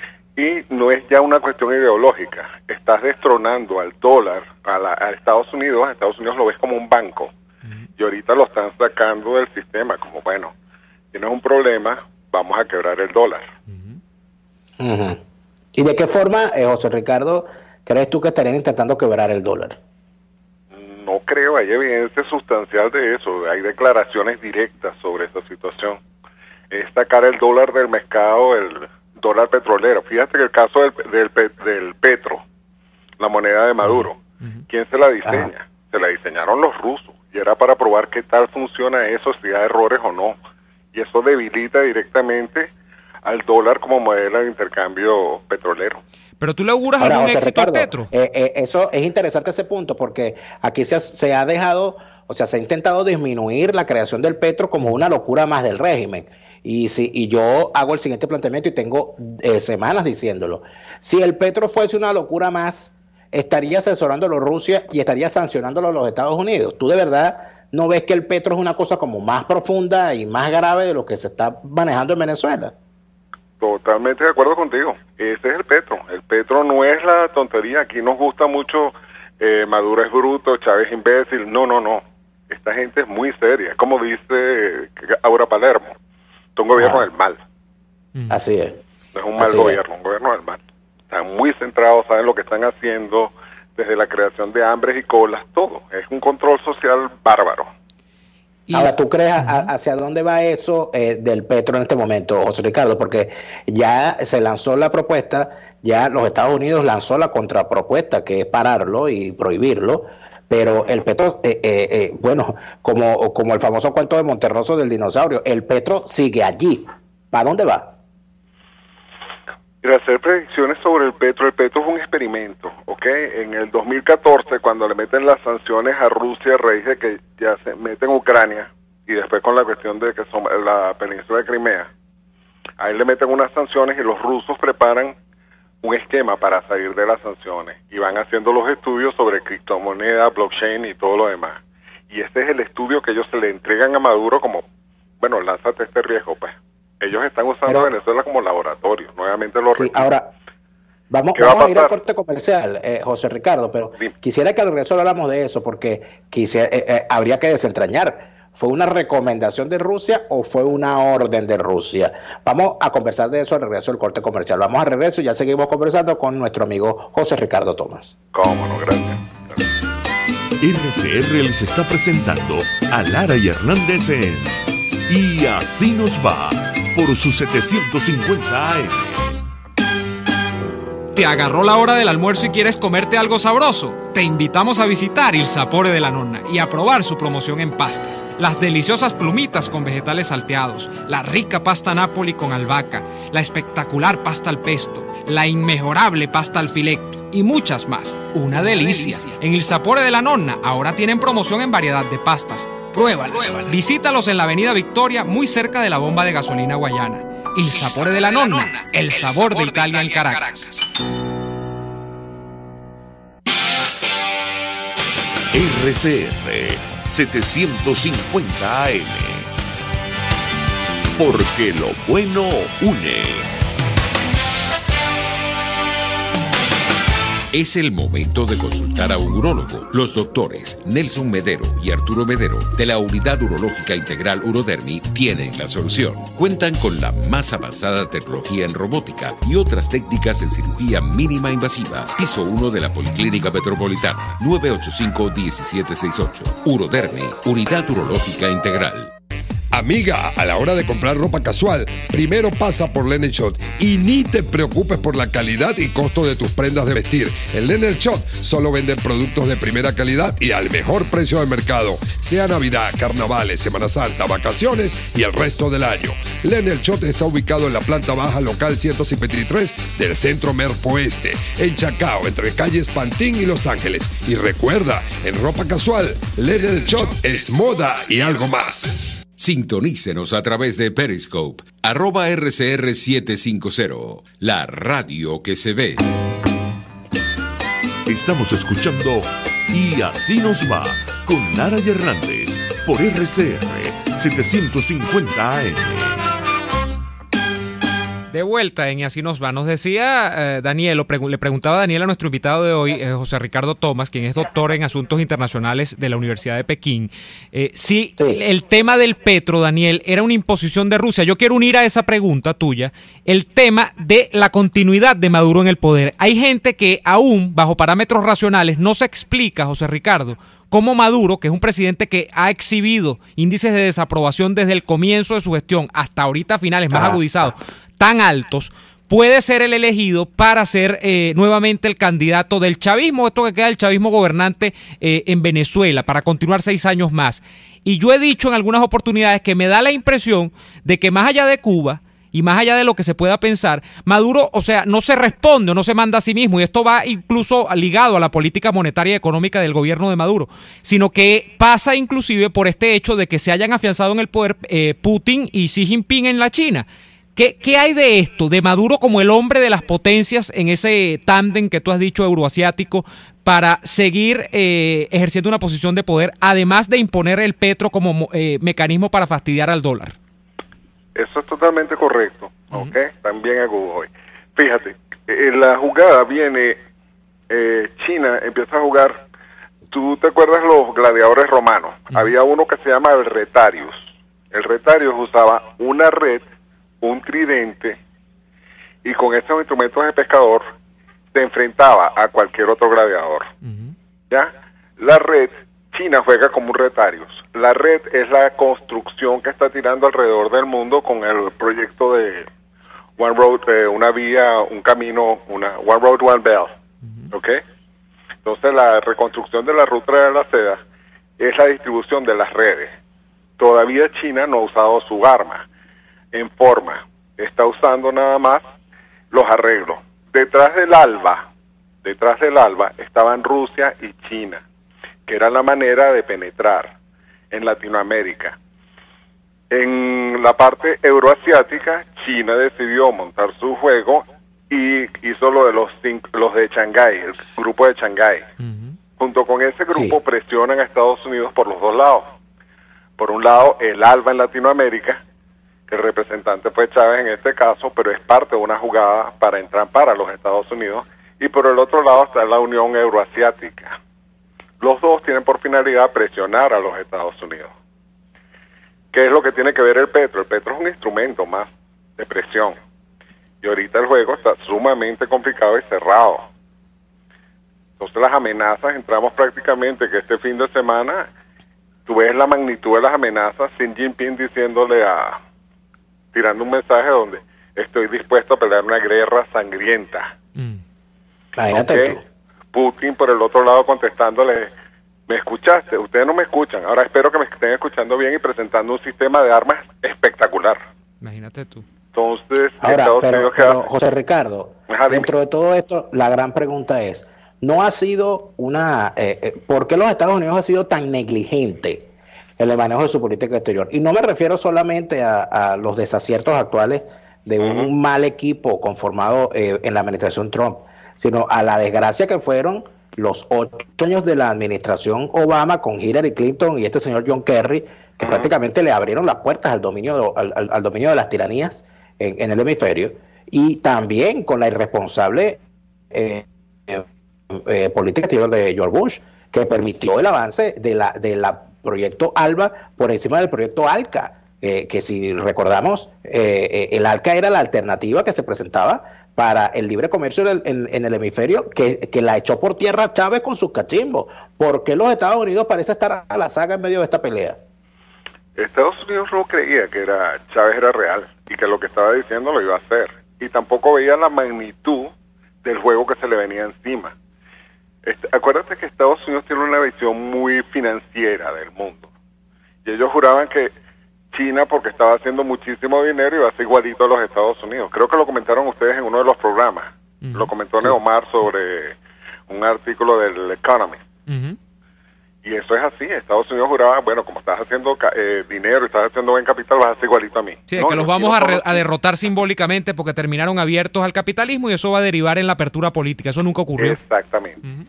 y no es ya una cuestión ideológica. Estás destronando al dólar, a, la, a Estados Unidos. A Estados Unidos lo ves como un banco, uh-huh. y ahorita lo están sacando del sistema, como bueno, tienes un problema, vamos a quebrar el dólar. Uh-huh. Uh-huh. ¿Y de qué forma, eh, José Ricardo, crees tú que estarían intentando quebrar el dólar? No creo, hay evidencia sustancial de eso, hay declaraciones directas sobre esa situación. Es sacar el dólar del mercado, el dólar petrolero. Fíjate que el caso del, del, del petro, la moneda de Maduro, uh-huh. ¿quién se la diseña? Ajá. Se la diseñaron los rusos, y era para probar qué tal funciona eso, si hay errores o no. Y eso debilita directamente al dólar como modelo de intercambio petrolero. Pero tú le auguras Ahora, algún José éxito Ricardo, al petro. Eh, eh, eso es interesante ese punto, porque aquí se ha, se ha dejado, o sea, se ha intentado disminuir la creación del petro como una locura más del régimen. Y si y yo hago el siguiente planteamiento y tengo eh, semanas diciéndolo. Si el petro fuese una locura más, estaría asesorándolo Rusia y estaría sancionándolo los Estados Unidos. ¿Tú de verdad no ves que el petro es una cosa como más profunda y más grave de lo que se está manejando en Venezuela? Totalmente de acuerdo contigo. Ese es el petro. El petro no es la tontería. Aquí nos gusta mucho eh, Maduro es bruto, Chávez imbécil. No, no, no. Esta gente es muy seria. Como dice Aura Palermo, es un gobierno ah. del mal. Así es. No es un mal Así gobierno, es. un gobierno del mal. Están muy centrados, saben lo que están haciendo, desde la creación de hambres y colas, todo. Es un control social bárbaro. Ahora, ¿tú crees a, hacia dónde va eso eh, del petro en este momento, José Ricardo? Porque ya se lanzó la propuesta, ya los Estados Unidos lanzó la contrapropuesta, que es pararlo y prohibirlo, pero el petro, eh, eh, eh, bueno, como, como el famoso cuento de Monterroso del dinosaurio, el petro sigue allí. ¿Para dónde va? Hacer predicciones sobre el petro, el petro es un experimento, ¿ok? En el dos mil catorce, cuando le meten las sanciones a Rusia a raíz de que ya se mete en Ucrania, y después con la cuestión de que son la península de Crimea, ahí le meten unas sanciones y los rusos preparan un esquema para salir de las sanciones, y van haciendo los estudios sobre criptomonedas, blockchain y todo lo demás. Y este es el estudio que ellos se le entregan a Maduro como, bueno, lánzate este riesgo, pues. Ellos están usando Pero, Venezuela como laboratorio, nuevamente lo sí, repito. Ahora, vamos, vamos a, a ir al corte comercial, eh, José Ricardo, pero sí. quisiera que al regreso habláramos de eso, porque quisiera, eh, eh, habría que desentrañar. ¿Fue una recomendación de Rusia o fue una orden de Rusia? Vamos a conversar de eso al regreso del corte comercial. Vamos al regreso y ya seguimos conversando con nuestro amigo José Ricardo Tomás. Cómo no, gracias. R C R les está presentando a Lara y Hernández en Y Así Nos Va por su setecientos cincuenta A M. ¿Te agarró la hora del almuerzo y quieres comerte algo sabroso? Te invitamos a visitar Il Sapore de la Nonna y a probar su promoción en pastas. Las deliciosas plumitas con vegetales salteados, la rica pasta Napoli con albahaca, la espectacular pasta al pesto, la inmejorable pasta al filetto y muchas más. Una delicia. En Il Sapore de la Nonna ahora tienen promoción en variedad de pastas. Pruébalas. Pruébalas. Visítalos en la Avenida Victoria, muy cerca de la bomba de gasolina Guayana. Il Sapore de la Nonna, el sabor de Italia en Caracas. R C R setecientos cincuenta A M. Porque lo bueno une. Es el momento de consultar a un urólogo. Los doctores Nelson Medero y Arturo Medero de la Unidad Urológica Integral Urodermi tienen la solución. Cuentan con la más avanzada tecnología en robótica y otras técnicas en cirugía mínima invasiva. Piso uno de la Policlínica Metropolitana, nueve ocho cinco, uno siete seis ocho. Urodermi, Unidad Urológica Integral. Amiga, a la hora de comprar ropa casual, primero pasa por Linen Shot y ni te preocupes por la calidad y costo de tus prendas de vestir. En Linen Shot solo venden productos de primera calidad y al mejor precio del mercado, sea Navidad, carnavales, Semana Santa, vacaciones y el resto del año. Linen Shot está ubicado en la planta baja local ciento cincuenta y tres del Centro Merpo Oeste, en Chacao, entre calles Pantín y Los Ángeles. Y recuerda, en ropa casual, Linen Shot es moda y algo más. Sintonícenos a través de Periscope, arroba R C R setecientos cincuenta, la radio que se ve. Estamos escuchando Y así nos va con Lara y Hernández por R C R setecientos cincuenta A M. De vuelta en Y así nos va. Nos decía eh, Daniel, o pregu- le preguntaba a Daniel a nuestro invitado de hoy, eh, José Ricardo Tomás, quien es doctor en Asuntos Internacionales de la Universidad de Pekín, eh, si sí. el tema del petro, Daniel, era una imposición de Rusia. Yo quiero unir a esa pregunta tuya el tema de la continuidad de Maduro en el poder. Hay gente que aún, bajo parámetros racionales, no se explica, José Ricardo, cómo Maduro, que es un presidente que ha exhibido índices de desaprobación desde el comienzo de su gestión hasta ahorita finales más ah. agudizados, tan altos, puede ser el elegido para ser eh, nuevamente el candidato del chavismo, esto que queda del chavismo gobernante eh, en Venezuela, para continuar seis años más. Y yo he dicho en algunas oportunidades que me da la impresión de que más allá de Cuba y más allá de lo que se pueda pensar, Maduro, o sea, no se responde o no se manda a sí mismo, y esto va incluso ligado a la política monetaria y económica del gobierno de Maduro, sino que pasa inclusive por este hecho de que se hayan afianzado en el poder eh, Putin y Xi Jinping en la China. ¿Qué, ¿Qué hay de esto, de Maduro como el hombre de las potencias en ese tándem que tú has dicho euroasiático para seguir eh, ejerciendo una posición de poder, además de imponer el petro como eh, mecanismo para fastidiar al dólar? Eso es totalmente correcto, uh-huh. ¿ok? También agudo hoy. Fíjate, eh, la jugada viene, eh, China empieza a jugar, ¿tú te acuerdas los gladiadores romanos? Uh-huh. Había uno que se llama el retarius. El retarius usaba una red, un tridente, y con esos instrumentos de pescador se enfrentaba a cualquier otro gladiador. Uh-huh. ¿Ya? La red, China juega como un retarius. La red es la construcción que está tirando alrededor del mundo con el proyecto de One Road, eh, una vía, un camino, una One Road, One Belt. Uh-huh. ¿Ok? Entonces la reconstrucción de la ruta de la seda es la distribución de las redes. Todavía China no ha usado su arma en forma, está usando nada más los arreglos. Detrás del ALBA, detrás del ALBA estaban Rusia y China, que era la manera de penetrar en Latinoamérica. En la parte euroasiática, China decidió montar su juego y hizo lo de los cinco, los de Shanghái, el grupo de Shanghái. Uh-huh. Junto con ese grupo sí. presionan a Estados Unidos por los dos lados. Por un lado, el ALBA en Latinoamérica, que el representante fue Chávez en este caso, pero es parte de una jugada para entrampar a los Estados Unidos, y por el otro lado está la Unión Euroasiática. Los dos tienen por finalidad presionar a los Estados Unidos. ¿Qué es lo que tiene que ver el petro? El petro es un instrumento más de presión, y ahorita el juego está sumamente complicado y cerrado. Entonces las amenazas, entramos prácticamente que este fin de semana, tú ves la magnitud de las amenazas, Xi Jinping diciéndole a tirando un mensaje donde estoy dispuesto a pelear una guerra sangrienta. Mm. Okay. Putin por el otro lado contestándole, ¿me escuchaste? Ustedes no me escuchan, ahora espero que me estén escuchando bien, y presentando un sistema de armas espectacular. Imagínate tú. Entonces, ahora, Estados pero, Unidos pero queda... José Ricardo, Ajá, dentro de todo esto, la gran pregunta es, ¿no ha sido una... Eh, eh, ¿por qué los Estados Unidos ha sido tan negligente en el manejo de su política exterior? Y no me refiero solamente a, a los desaciertos actuales de un uh-huh. mal equipo conformado eh, en la administración Trump, sino a la desgracia que fueron los ocho años de la administración Obama con Hillary Clinton y este señor John Kerry, que uh-huh. prácticamente le abrieron las puertas al dominio de, al, al, al dominio de las tiranías en, en el hemisferio, y también con la irresponsable eh, eh, eh, política exterior de George Bush, que permitió el avance de la de la proyecto ALBA por encima del proyecto ALCA, eh, que si recordamos, eh, eh, el ALCA era la alternativa que se presentaba para el libre comercio en, en, en el hemisferio, que, que la echó por tierra Chávez con sus cachimbos. ¿Por qué los Estados Unidos parece estar a la saga en medio de esta pelea? Estados Unidos no creía que era Chávez era real y que lo que estaba diciendo lo iba a hacer, y tampoco veía la magnitud del juego que se le venía encima. Este, acuérdate que Estados Unidos tiene una visión muy financiera del mundo, y ellos juraban que China, porque estaba haciendo muchísimo dinero, iba a ser igualito a los Estados Unidos. Creo que lo comentaron ustedes en uno de los programas. Uh-huh. Lo comentó sí. Neomar sobre un artículo del Economist. Uh-huh. Y eso es así. Estados Unidos juraba, bueno, como estás haciendo eh, dinero y estás haciendo buen capital, vas a ser igualito a mí. Sí, no, es que los vamos a, re- a derrotar simbólicamente porque terminaron abiertos al capitalismo, y eso va a derivar en la apertura política. Eso nunca ocurrió. Exactamente. Uh-huh.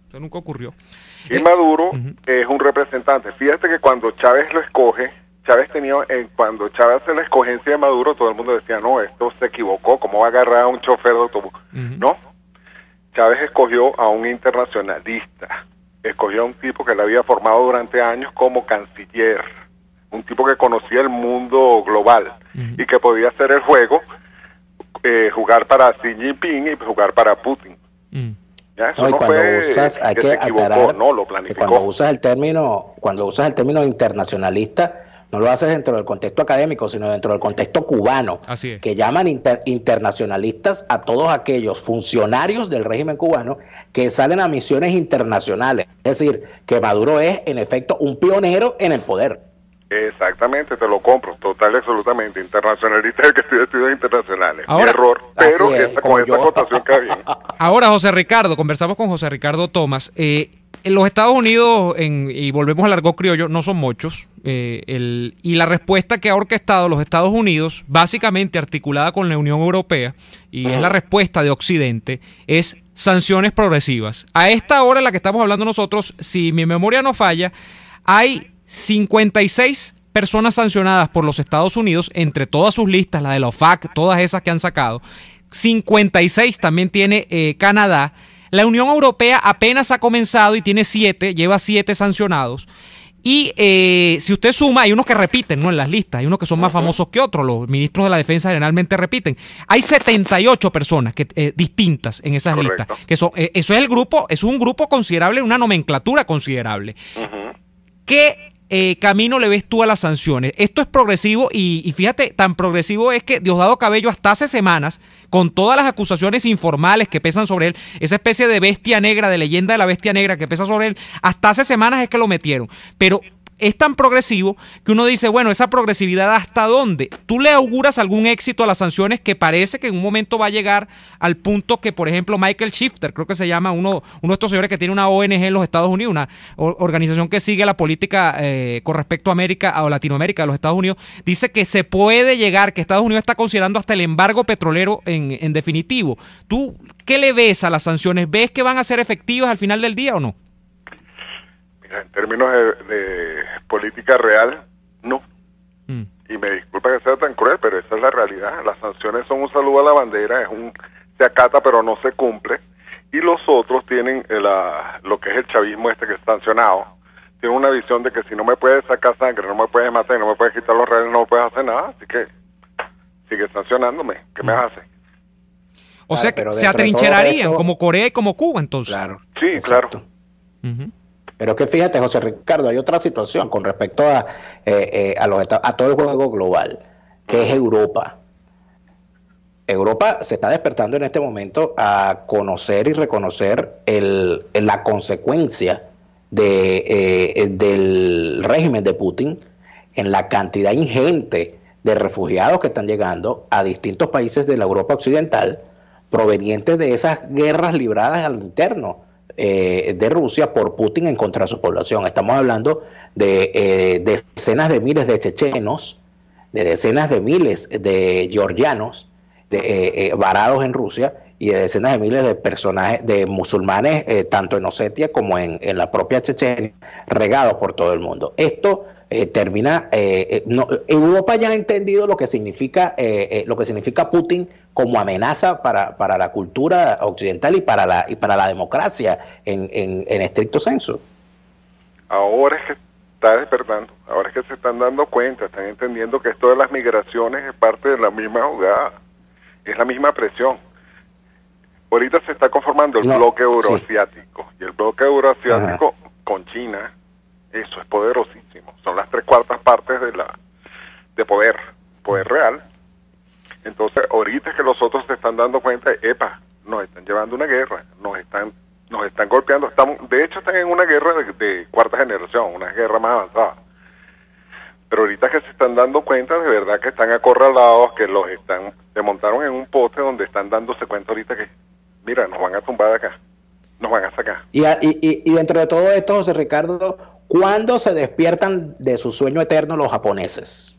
Eso nunca ocurrió. Y eh, Maduro uh-huh. es un representante. Fíjate que cuando Chávez lo escoge, Chávez tenía, eh, cuando Chávez hace la escogencia de Maduro, todo el mundo decía, no, esto se equivocó, ¿cómo va a agarrar a un chofer de autobús? Uh-huh. No, Chávez escogió a un internacionalista, escogió a un tipo que le había formado durante años como canciller, un tipo que conocía el mundo global uh-huh. y que podía hacer el juego, eh, jugar para Xi Jinping y jugar para Putin. Uh-huh. ¿Ya? Eso no, y no cuando fue usas, hay que, que se equivocó, aclarar no, lo planificó. Que cuando usas el término, cuando usas el término internacionalista, no lo haces dentro del contexto académico, sino dentro del contexto cubano, Así es. que llaman inter, internacionalistas a todos aquellos funcionarios del régimen cubano que salen a misiones internacionales. Es decir, que Maduro es, en efecto, un pionero en el poder. Exactamente, te lo compro, total y absolutamente. Internacionalista es el que estudia estudios internacionales. Ahora, Mi error, pero es, esa, con yo. esa acotación queda bien. Ahora, José Ricardo, conversamos con José Ricardo Tomás. Eh, en los Estados Unidos, en, y volvemos al argot criollo, no son muchos. Eh, el, y la respuesta que ha orquestado los Estados Unidos, básicamente articulada con la Unión Europea, y uh-huh. es la respuesta de Occidente, es sanciones progresivas. A esta hora en la que estamos hablando nosotros, si mi memoria no falla, hay cincuenta y seis personas sancionadas por los Estados Unidos, entre todas sus listas, la de la OFAC, todas esas que han sacado. cincuenta y seis también tiene eh, Canadá. La Unión Europea apenas ha comenzado y tiene siete, lleva siete sancionados. Y eh, si usted suma, hay unos que repiten, ¿no? En las listas, hay unos que son más famosos que otros, los ministros de la defensa generalmente repiten. Hay setenta y ocho personas que, eh, distintas en esas Correcto. listas. Que son, eh, eso es el grupo, es un grupo considerable, una nomenclatura considerable. Uh-huh. ¿Qué eh, camino le ves tú a las sanciones? Esto es progresivo y, y fíjate, tan progresivo es que Diosdado Cabello hasta hace semanas, con todas las acusaciones informales que pesan sobre él, esa especie de bestia negra, de leyenda de la bestia negra que pesa sobre él, hasta hace semanas es que lo metieron. Pero es tan progresivo que uno dice, bueno, esa progresividad ¿hasta dónde? ¿Tú le auguras algún éxito a las sanciones que parece que en un momento va a llegar al punto que, por ejemplo, Michael Shifter, creo que se llama uno, uno de estos señores que tiene una O N G en los Estados Unidos, una organización que sigue la política eh, con respecto a América o Latinoamérica de los Estados Unidos, dice que se puede llegar, que Estados Unidos está considerando hasta el embargo petrolero en, en definitivo. ¿Tú qué le ves a las sanciones? ¿Ves que van a ser efectivas al final del día o no? En términos de, de política real, no. Mm. Y me disculpa que sea tan cruel, pero esa es la realidad. Las sanciones son un saludo a la bandera, es un se acata pero no se cumple. Y los otros tienen la, lo que es el chavismo este que es sancionado. Tienen una visión de que si no me puedes sacar sangre, no me puedes matar, no me puedes quitar los reales, no me puedes hacer nada. Así que sigue sancionándome. ¿Qué mm. me hace? O claro, sea que se atrincherarían esto, como Corea y como Cuba entonces. Claro. Sí, exacto. Claro. Uh-huh. Pero que fíjate, José Ricardo, hay otra situación con respecto a, eh, eh, a, los, a todo el juego global, que es Europa. Europa se está despertando en este momento a conocer y reconocer el, la consecuencia de, eh, del régimen de Putin en la cantidad ingente de refugiados que están llegando a distintos países de la Europa occidental provenientes de esas guerras libradas al interno Eh, de Rusia por Putin en contra de su población. Estamos hablando de eh, decenas de miles de chechenos, de decenas de miles de georgianos de, eh, eh, varados en Rusia y de decenas de miles de personajes, de musulmanes, eh, tanto en Osetia como en, en la propia Chechenia, regados por todo el mundo. Esto eh, termina, eh, eh, no, Europa ya ha entendido lo que significa, eh, eh, lo que significa Putin como amenaza para, para la cultura occidental y para la y para la democracia en, en, en estricto senso. Ahora es que está despertando, ahora es que se están dando cuenta, están entendiendo que esto de las migraciones es parte de la misma jugada, es la misma presión. Ahorita se está conformando el no, bloque euroasiático, sí. Y el bloque euroasiático Ajá. con China, eso es poderosísimo, son las tres cuartas partes de la de poder, poder real. Entonces, ahorita es que los otros se están dando cuenta, de, epa, nos están llevando una guerra, nos están nos están golpeando, estamos, de hecho están en una guerra de, de cuarta generación, una guerra más avanzada. Pero ahorita que se están dando cuenta, de verdad que están acorralados, que los están, se montaron en un poste donde están dándose cuenta ahorita que, mira, nos van a tumbar de acá, nos van a sacar. Y, y, y dentro de todo esto, José Ricardo, ¿cuándo se despiertan de su sueño eterno los japoneses?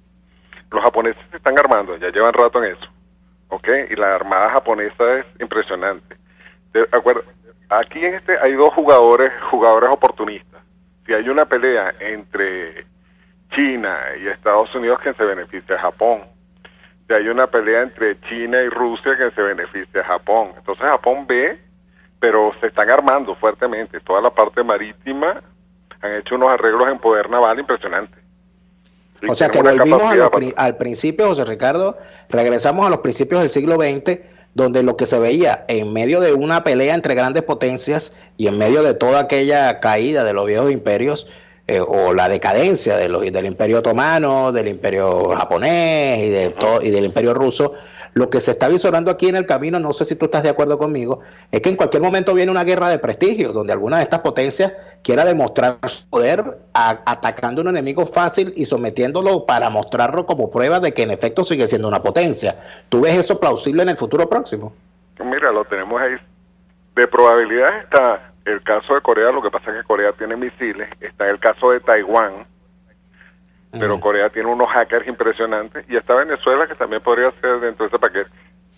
Los japoneses se están armando, ya llevan rato en eso, ¿ok? Y la armada japonesa es impresionante. De acuerdo, aquí en este hay dos jugadores, jugadores oportunistas. Si hay una pelea entre China y Estados Unidos, quien se beneficia es Japón. Si hay una pelea entre China y Rusia, quien se beneficia es Japón. Entonces Japón ve, pero se están armando fuertemente. Toda la parte marítima han hecho unos arreglos en poder naval impresionantes. O sea que volvimos a los, para... al principio, José Ricardo, regresamos a los principios del siglo veinte, donde lo que se veía en medio de una pelea entre grandes potencias y en medio de toda aquella caída de los viejos imperios, eh, o la decadencia de los, del imperio otomano, del imperio japonés y, de todo, y del imperio ruso, lo que se está visorando aquí en el camino, no sé si tú estás de acuerdo conmigo, es que en cualquier momento viene una guerra de prestigio, donde alguna de estas potencias quiera demostrar su poder a, atacando a un enemigo fácil y sometiéndolo para mostrarlo como prueba de que en efecto sigue siendo una potencia. ¿Tú ves eso plausible en el futuro próximo? Mira, lo tenemos ahí. De probabilidad está el caso de Corea, lo que pasa es que Corea tiene misiles, está el caso de Taiwán, pero Corea tiene unos hackers impresionantes, y está Venezuela, que también podría ser dentro de ese paquete.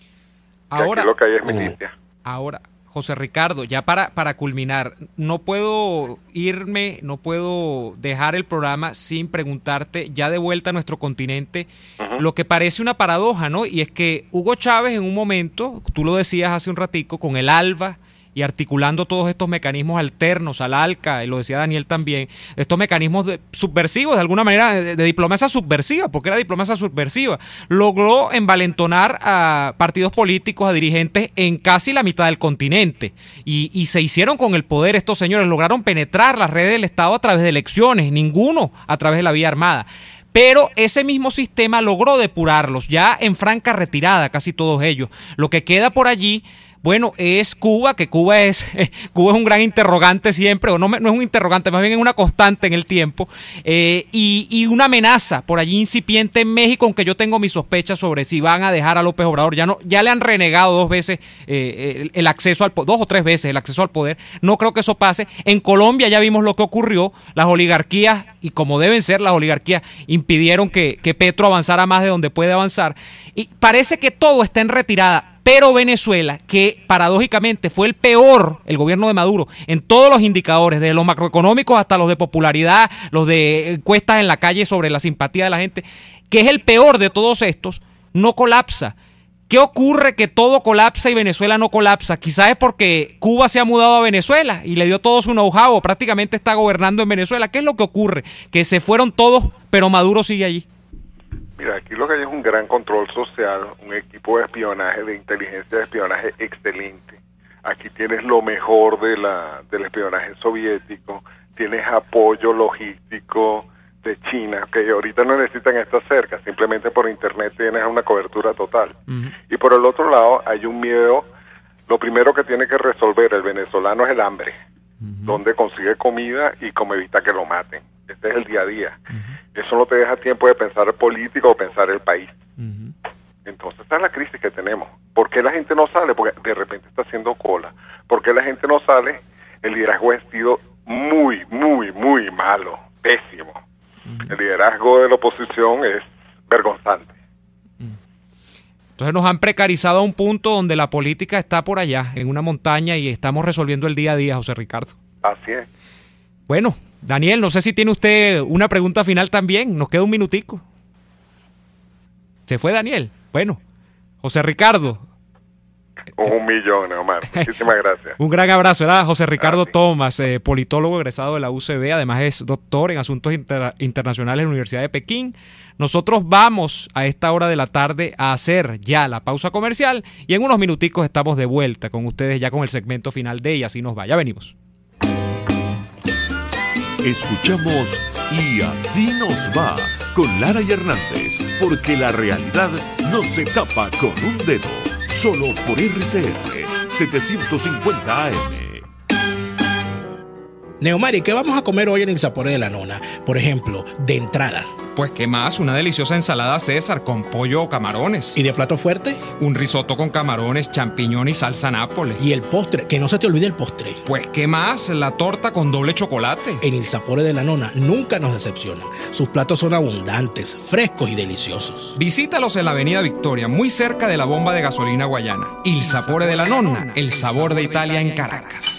Ahora, aquí lo que hay es milicia. Ahora, José Ricardo, ya para, para culminar, no puedo irme, no puedo dejar el programa sin preguntarte, ya de vuelta a nuestro continente, uh-huh. lo que parece una paradoja, ¿no? Y es que Hugo Chávez en un momento, tú lo decías hace un ratico, con el ALBA, y articulando todos estos mecanismos alternos al ALCA, y lo decía Daniel también, estos mecanismos de, subversivos, de alguna manera, de, de diplomacia subversiva, porque era diplomacia subversiva, logró envalentonar a partidos políticos, a dirigentes en casi la mitad del continente, y, y se hicieron con el poder estos señores, lograron penetrar las redes del Estado a través de elecciones, ninguno a través de la vía armada. Pero ese mismo sistema logró depurarlos, ya en franca retirada, casi todos ellos. Lo que queda por allí, bueno, es Cuba, que Cuba es eh, Cuba es un gran interrogante siempre, o no, no es un interrogante, más bien es una constante en el tiempo, eh, y, y una amenaza por allí incipiente en México, aunque yo tengo mis sospechas sobre si van a dejar a López Obrador. Ya no, ya le han renegado dos veces eh, el, el acceso al dos o tres veces el acceso al poder. No creo que eso pase. En Colombia ya vimos lo que ocurrió, las oligarquías, y como deben ser las oligarquías, impidieron que, que Petro avanzara más de donde puede avanzar, y parece que todo está en retirada. Pero Venezuela, que paradójicamente fue el peor, el gobierno de Maduro, en todos los indicadores, desde los macroeconómicos hasta los de popularidad, los de encuestas en la calle sobre la simpatía de la gente, que es el peor de todos estos, no colapsa. ¿Qué ocurre que todo colapsa y Venezuela no colapsa? Quizás es porque Cuba se ha mudado a Venezuela y le dio todo su know-how, o prácticamente está gobernando en Venezuela. ¿Qué es lo que ocurre? Que se fueron todos, pero Maduro sigue allí. Mira, aquí lo que hay es un gran control social, un equipo de espionaje, de inteligencia de espionaje excelente. Aquí tienes lo mejor de la del espionaje soviético, tienes apoyo logístico de China, que ahorita no necesitan estar cerca, simplemente por internet tienes una cobertura total. Uh-huh. Y por el otro lado hay un miedo, lo primero que tiene que resolver el venezolano es el hambre, uh-huh. donde consigue comida y cómo evita que lo maten. Este es el día a día. Uh-huh. Eso no te deja tiempo de pensar político o pensar el país. Uh-huh. Entonces, esta es la crisis que tenemos. ¿Por qué la gente no sale? Porque de repente está haciendo cola. ¿Por qué la gente no sale? El liderazgo ha sido muy, muy, muy malo, pésimo. Uh-huh. El liderazgo de la oposición es vergonzante. Uh-huh. Entonces nos han precarizado a un punto donde la política está por allá, en una montaña, y estamos resolviendo el día a día, José Ricardo. Así es. Bueno, Daniel, no sé si tiene usted una pregunta final también. Nos queda un minutico. ¿Se fue Daniel? Bueno, José Ricardo. Un millón, Omar. Muchísimas gracias. Un gran abrazo. Era José Ricardo ah, Thomas, eh, politólogo egresado de la U C B. Además es doctor en Asuntos Inter- Internacionales en la Universidad de Pekín. Nosotros vamos a esta hora de la tarde a hacer ya la pausa comercial, y en unos minuticos estamos de vuelta con ustedes ya con el segmento final de ella. Así nos va. Ya venimos. Escuchamos Y Así Nos Va con Lara y Hernández, porque la realidad no se tapa con un dedo. Solo por R C R setecientos cincuenta A M. Neomari, ¿qué vamos a comer hoy en el Sapore de la Nona? Por ejemplo, de entrada. Pues qué más, una deliciosa ensalada César con pollo o camarones. ¿Y de plato fuerte? Un risotto con camarones, champiñón y salsa nápoles. Y el postre, que no se te olvide el postre. Pues qué más, la torta con doble chocolate. En el Sapore de la Nona nunca nos decepciona. Sus platos son abundantes, frescos y deliciosos. Visítalos en la avenida Victoria, muy cerca de la bomba de gasolina Guayana. Il Sapore de la Nonna, el sabor de Italia en Caracas.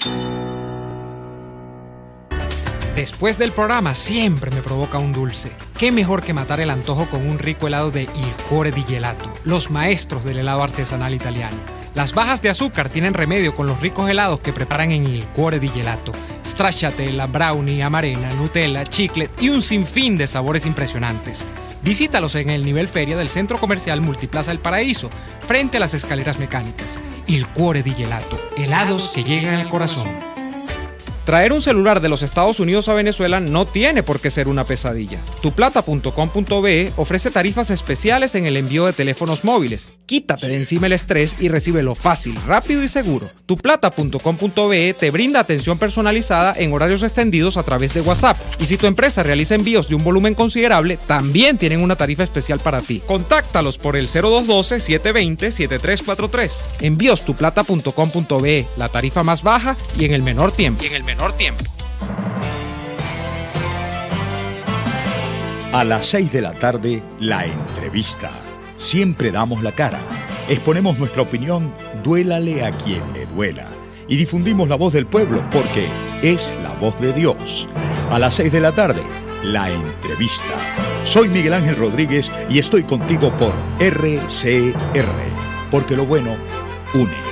Después del programa siempre me provoca un dulce. ¿Qué mejor que matar el antojo con un rico helado de Il Cuore di Gelato, los maestros del helado artesanal italiano? Las bajas de azúcar tienen remedio con los ricos helados que preparan en Il Cuore di Gelato. Stracciatella, brownie, amarena, Nutella, chiclet y un sinfín de sabores impresionantes. Visítalos en el nivel feria del Centro Comercial Multiplaza El Paraíso, frente a las escaleras mecánicas. Il Cuore di Gelato, helados que llegan al corazón. Traer un celular de los Estados Unidos a Venezuela no tiene por qué ser una pesadilla. tuplata punto com punto be ofrece tarifas especiales en el envío de teléfonos móviles. Quítate de encima el estrés y recíbelo fácil, rápido y seguro. tuplata punto com punto be te brinda atención personalizada en horarios extendidos a través de WhatsApp. Y si tu empresa realiza envíos de un volumen considerable, también tienen una tarifa especial para ti. Contáctalos por el cero dos uno dos, siete dos cero, siete tres cuatro tres. Envíos tuplata punto com punto be, la tarifa más baja y en el menor tiempo. Y en el menor tiempo. A las seis de la tarde, la entrevista. Siempre damos la cara. Exponemos nuestra opinión, duélale a quien le duela. Y difundimos la voz del pueblo porque es la voz de Dios. A las seis de la tarde, la entrevista. Soy Miguel Ángel Rodríguez y estoy contigo por R C R. Porque lo bueno une.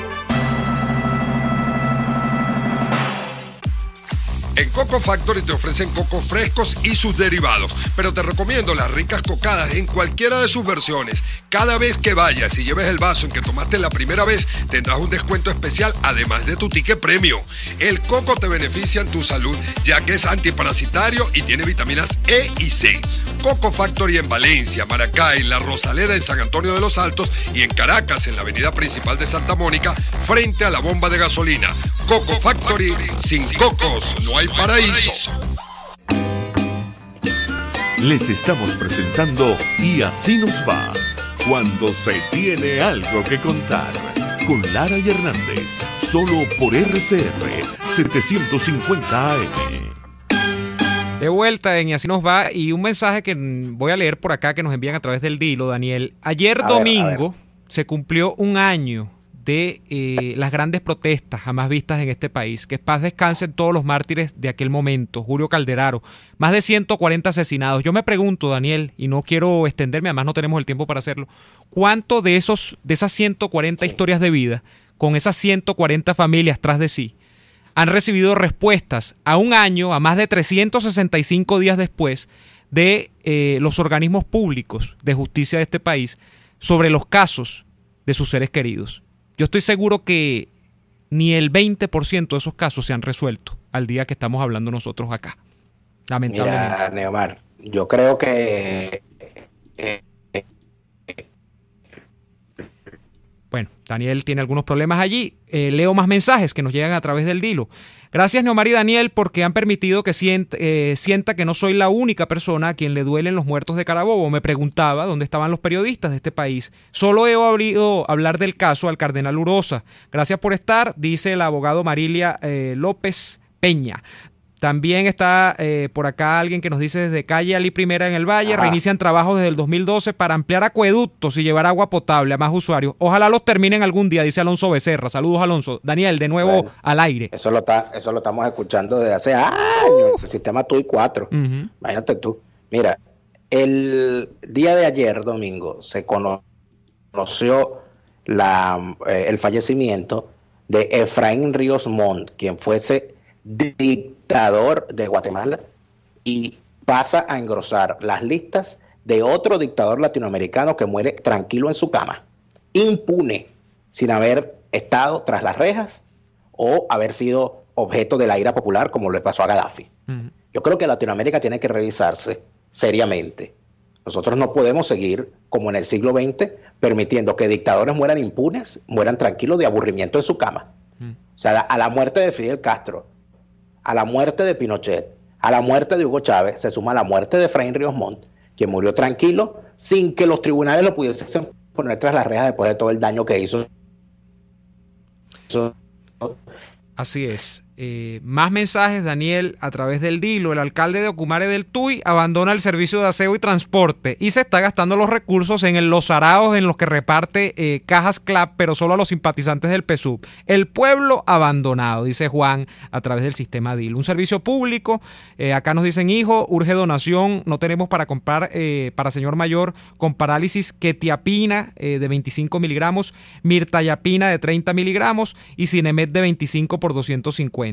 En Coco Factory te ofrecen cocos frescos y sus derivados, pero te recomiendo las ricas cocadas en cualquiera de sus versiones. Cada vez que vayas y lleves el vaso en que tomaste la primera vez, tendrás un descuento especial además de tu ticket premio. El coco te beneficia en tu salud, ya que es antiparasitario y tiene vitaminas E y C. Coco Factory en Valencia, Maracay, La Rosaleda en San Antonio de los Altos y en Caracas, en la avenida principal de Santa Mónica, frente a la bomba de gasolina. Coco Factory, sin cocos no hay paraíso. Les estamos presentando Y Así Nos Va, cuando se tiene algo que contar, con Lara y Hernández, solo por R C R setecientos cincuenta A M. De vuelta en Y Así Nos Va, y un mensaje que voy a leer por acá que nos envían a través del Dilo, Daniel. Ayer a domingo ver, ver. se cumplió un año de eh, las grandes protestas jamás vistas en este país. Que paz descansen todos los mártires de aquel momento. Julio Calderaro, más de ciento cuarenta asesinados. Yo me pregunto, Daniel, y no quiero extenderme, además no tenemos el tiempo para hacerlo, ¿cuánto de esos de esas ciento cuarenta sí. historias de vida, con esas ciento cuarenta familias tras de sí, han recibido respuestas a un año, a más de trescientos sesenta y cinco días después de eh, los organismos públicos de justicia de este país sobre los casos de sus seres queridos? Yo estoy seguro que ni el veinte por ciento de esos casos se han resuelto al día que estamos hablando nosotros acá, lamentablemente. Mira, Neomar, yo creo que... Eh, eh, Bueno, Daniel tiene algunos problemas allí. Eh, leo más mensajes que nos llegan a través del Dilo. Gracias, Neomar y Daniel, porque han permitido que sienta, eh, sienta que no soy la única persona a quien le duelen los muertos de Carabobo. Me preguntaba dónde estaban los periodistas de este país. Solo he oído hablar del caso al cardenal Urosa. Gracias por estar, dice el abogado Marilia eh, López Peña. También está eh, por acá alguien que nos dice desde calle Ali Primera en el Valle, Ajá. reinician trabajos desde el dos mil doce para ampliar acueductos y llevar agua potable a más usuarios. Ojalá los terminen algún día, dice Alonso Becerra. Saludos, Alonso. Daniel, de nuevo bueno, al aire. Eso lo, está, eso lo estamos escuchando desde hace años, uh. el sistema T U I cuatro. Uh-huh. Imagínate tú. Mira, el día de ayer, domingo, se conoció la, eh, el fallecimiento de Efraín Ríos Montt, quien fuese dictador de Guatemala y pasa a engrosar las listas de otro dictador latinoamericano que muere tranquilo en su cama, impune, sin haber estado tras las rejas o haber sido objeto de la ira popular como le pasó a Gaddafi. Uh-huh. Yo creo que Latinoamérica tiene que revisarse seriamente. Nosotros no podemos seguir, como en el siglo veinte, permitiendo que dictadores mueran impunes, mueran tranquilos de aburrimiento en su cama. Uh-huh. O sea, a la muerte de Fidel Castro, a la muerte de Pinochet, a la muerte de Hugo Chávez, se suma la muerte de Efraín Ríos Montt, quien murió tranquilo, sin que los tribunales lo pudiesen poner tras las rejas después de todo el daño que hizo. Así es. Eh, más mensajes, Daniel, a través del Dilo. El alcalde de Ocumare del Tuy abandona el servicio de aseo y transporte y se está gastando los recursos en los araos en los que reparte eh, cajas C L A P, pero solo a los simpatizantes del P S U V. El pueblo abandonado, dice Juan, a través del sistema Dilo. Un servicio público, eh, acá nos dicen, hijo, urge donación, no tenemos para comprar eh, para señor mayor con parálisis quetiapina eh, de veinticinco miligramos, mirtazapina de treinta miligramos y Cinemet de veinticinco por doscientos cincuenta.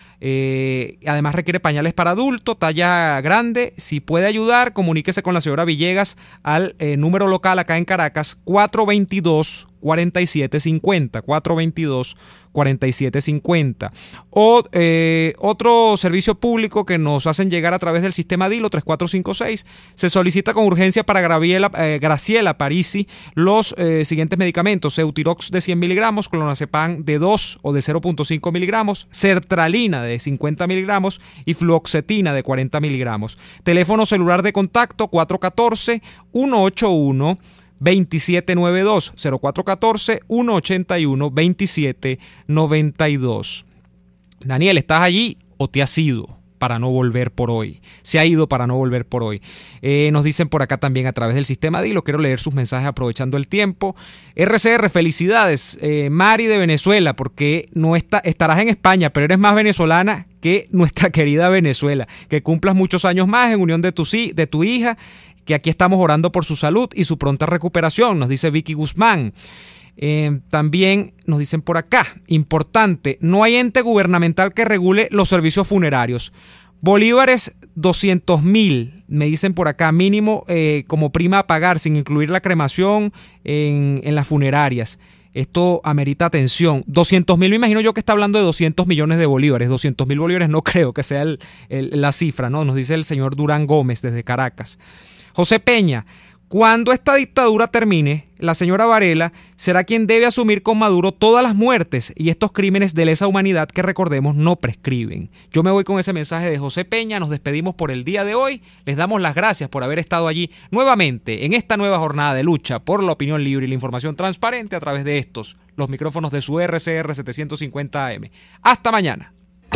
Eh, además requiere pañales para adulto, talla grande. Si puede ayudar, comuníquese con la señora Villegas al eh, número local acá en Caracas, cuatro veintidós, cuarenta y siete cincuenta, cuatro veintidós, cuarenta y siete cincuenta. O eh, otro servicio público que nos hacen llegar a través del sistema Dilo tres cuatro cinco seis, se solicita con urgencia para Graviela, eh, Graciela Parisi los eh, siguientes medicamentos: Eutirox de cien miligramos, clonazepam de dos o de cero punto cinco miligramos, sertralina de cincuenta miligramos y fluoxetina de cuarenta miligramos. Teléfono celular de contacto cuatro uno cuatro, uno ocho uno, veintisiete noventa y dos, cero cuatro uno cuatro, uno ocho uno, veintisiete noventa y dos. Daniel, ¿estás allí o te has ido para no volver por hoy? Se ha ido para no volver por hoy. Eh, nos dicen por acá también a través del sistema Dilo, quiero leer sus mensajes aprovechando el tiempo. R C R, felicidades, eh, Mari de Venezuela, porque no está, estarás en España, pero eres más venezolana que nuestra querida Venezuela. Que cumplas muchos años más en unión de tu, de tu hija, que aquí estamos orando por su salud y su pronta recuperación, nos dice Vicky Guzmán. Eh, también nos dicen por acá, importante, no hay ente gubernamental que regule los servicios funerarios. Bolívares doscientos mil, me dicen por acá, mínimo eh, como prima a pagar, sin incluir la cremación en, en las funerarias. Esto amerita atención. doscientos mil, me imagino yo que está hablando de doscientos millones de bolívares. doscientos mil bolívares no creo que sea el, el, la cifra, ¿no? Nos dice el señor Durán Gómez desde Caracas. José Peña, cuando esta dictadura termine, la señora Varela será quien debe asumir con Maduro todas las muertes y estos crímenes de lesa humanidad que, recordemos, no prescriben. Yo me voy con ese mensaje de José Peña, nos despedimos por el día de hoy, les damos las gracias por haber estado allí nuevamente en esta nueva jornada de lucha por la opinión libre y la información transparente a través de estos, los micrófonos de su R C R setecientos cincuenta A M. Hasta mañana.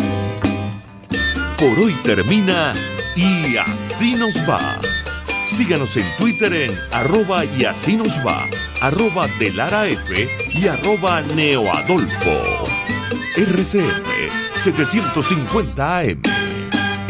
Por hoy termina Y Así Nos Va. Síganos en Twitter en arroba y así nos va, arroba Delara F y arroba Neoadolfo. R C R setecientos cincuenta A M.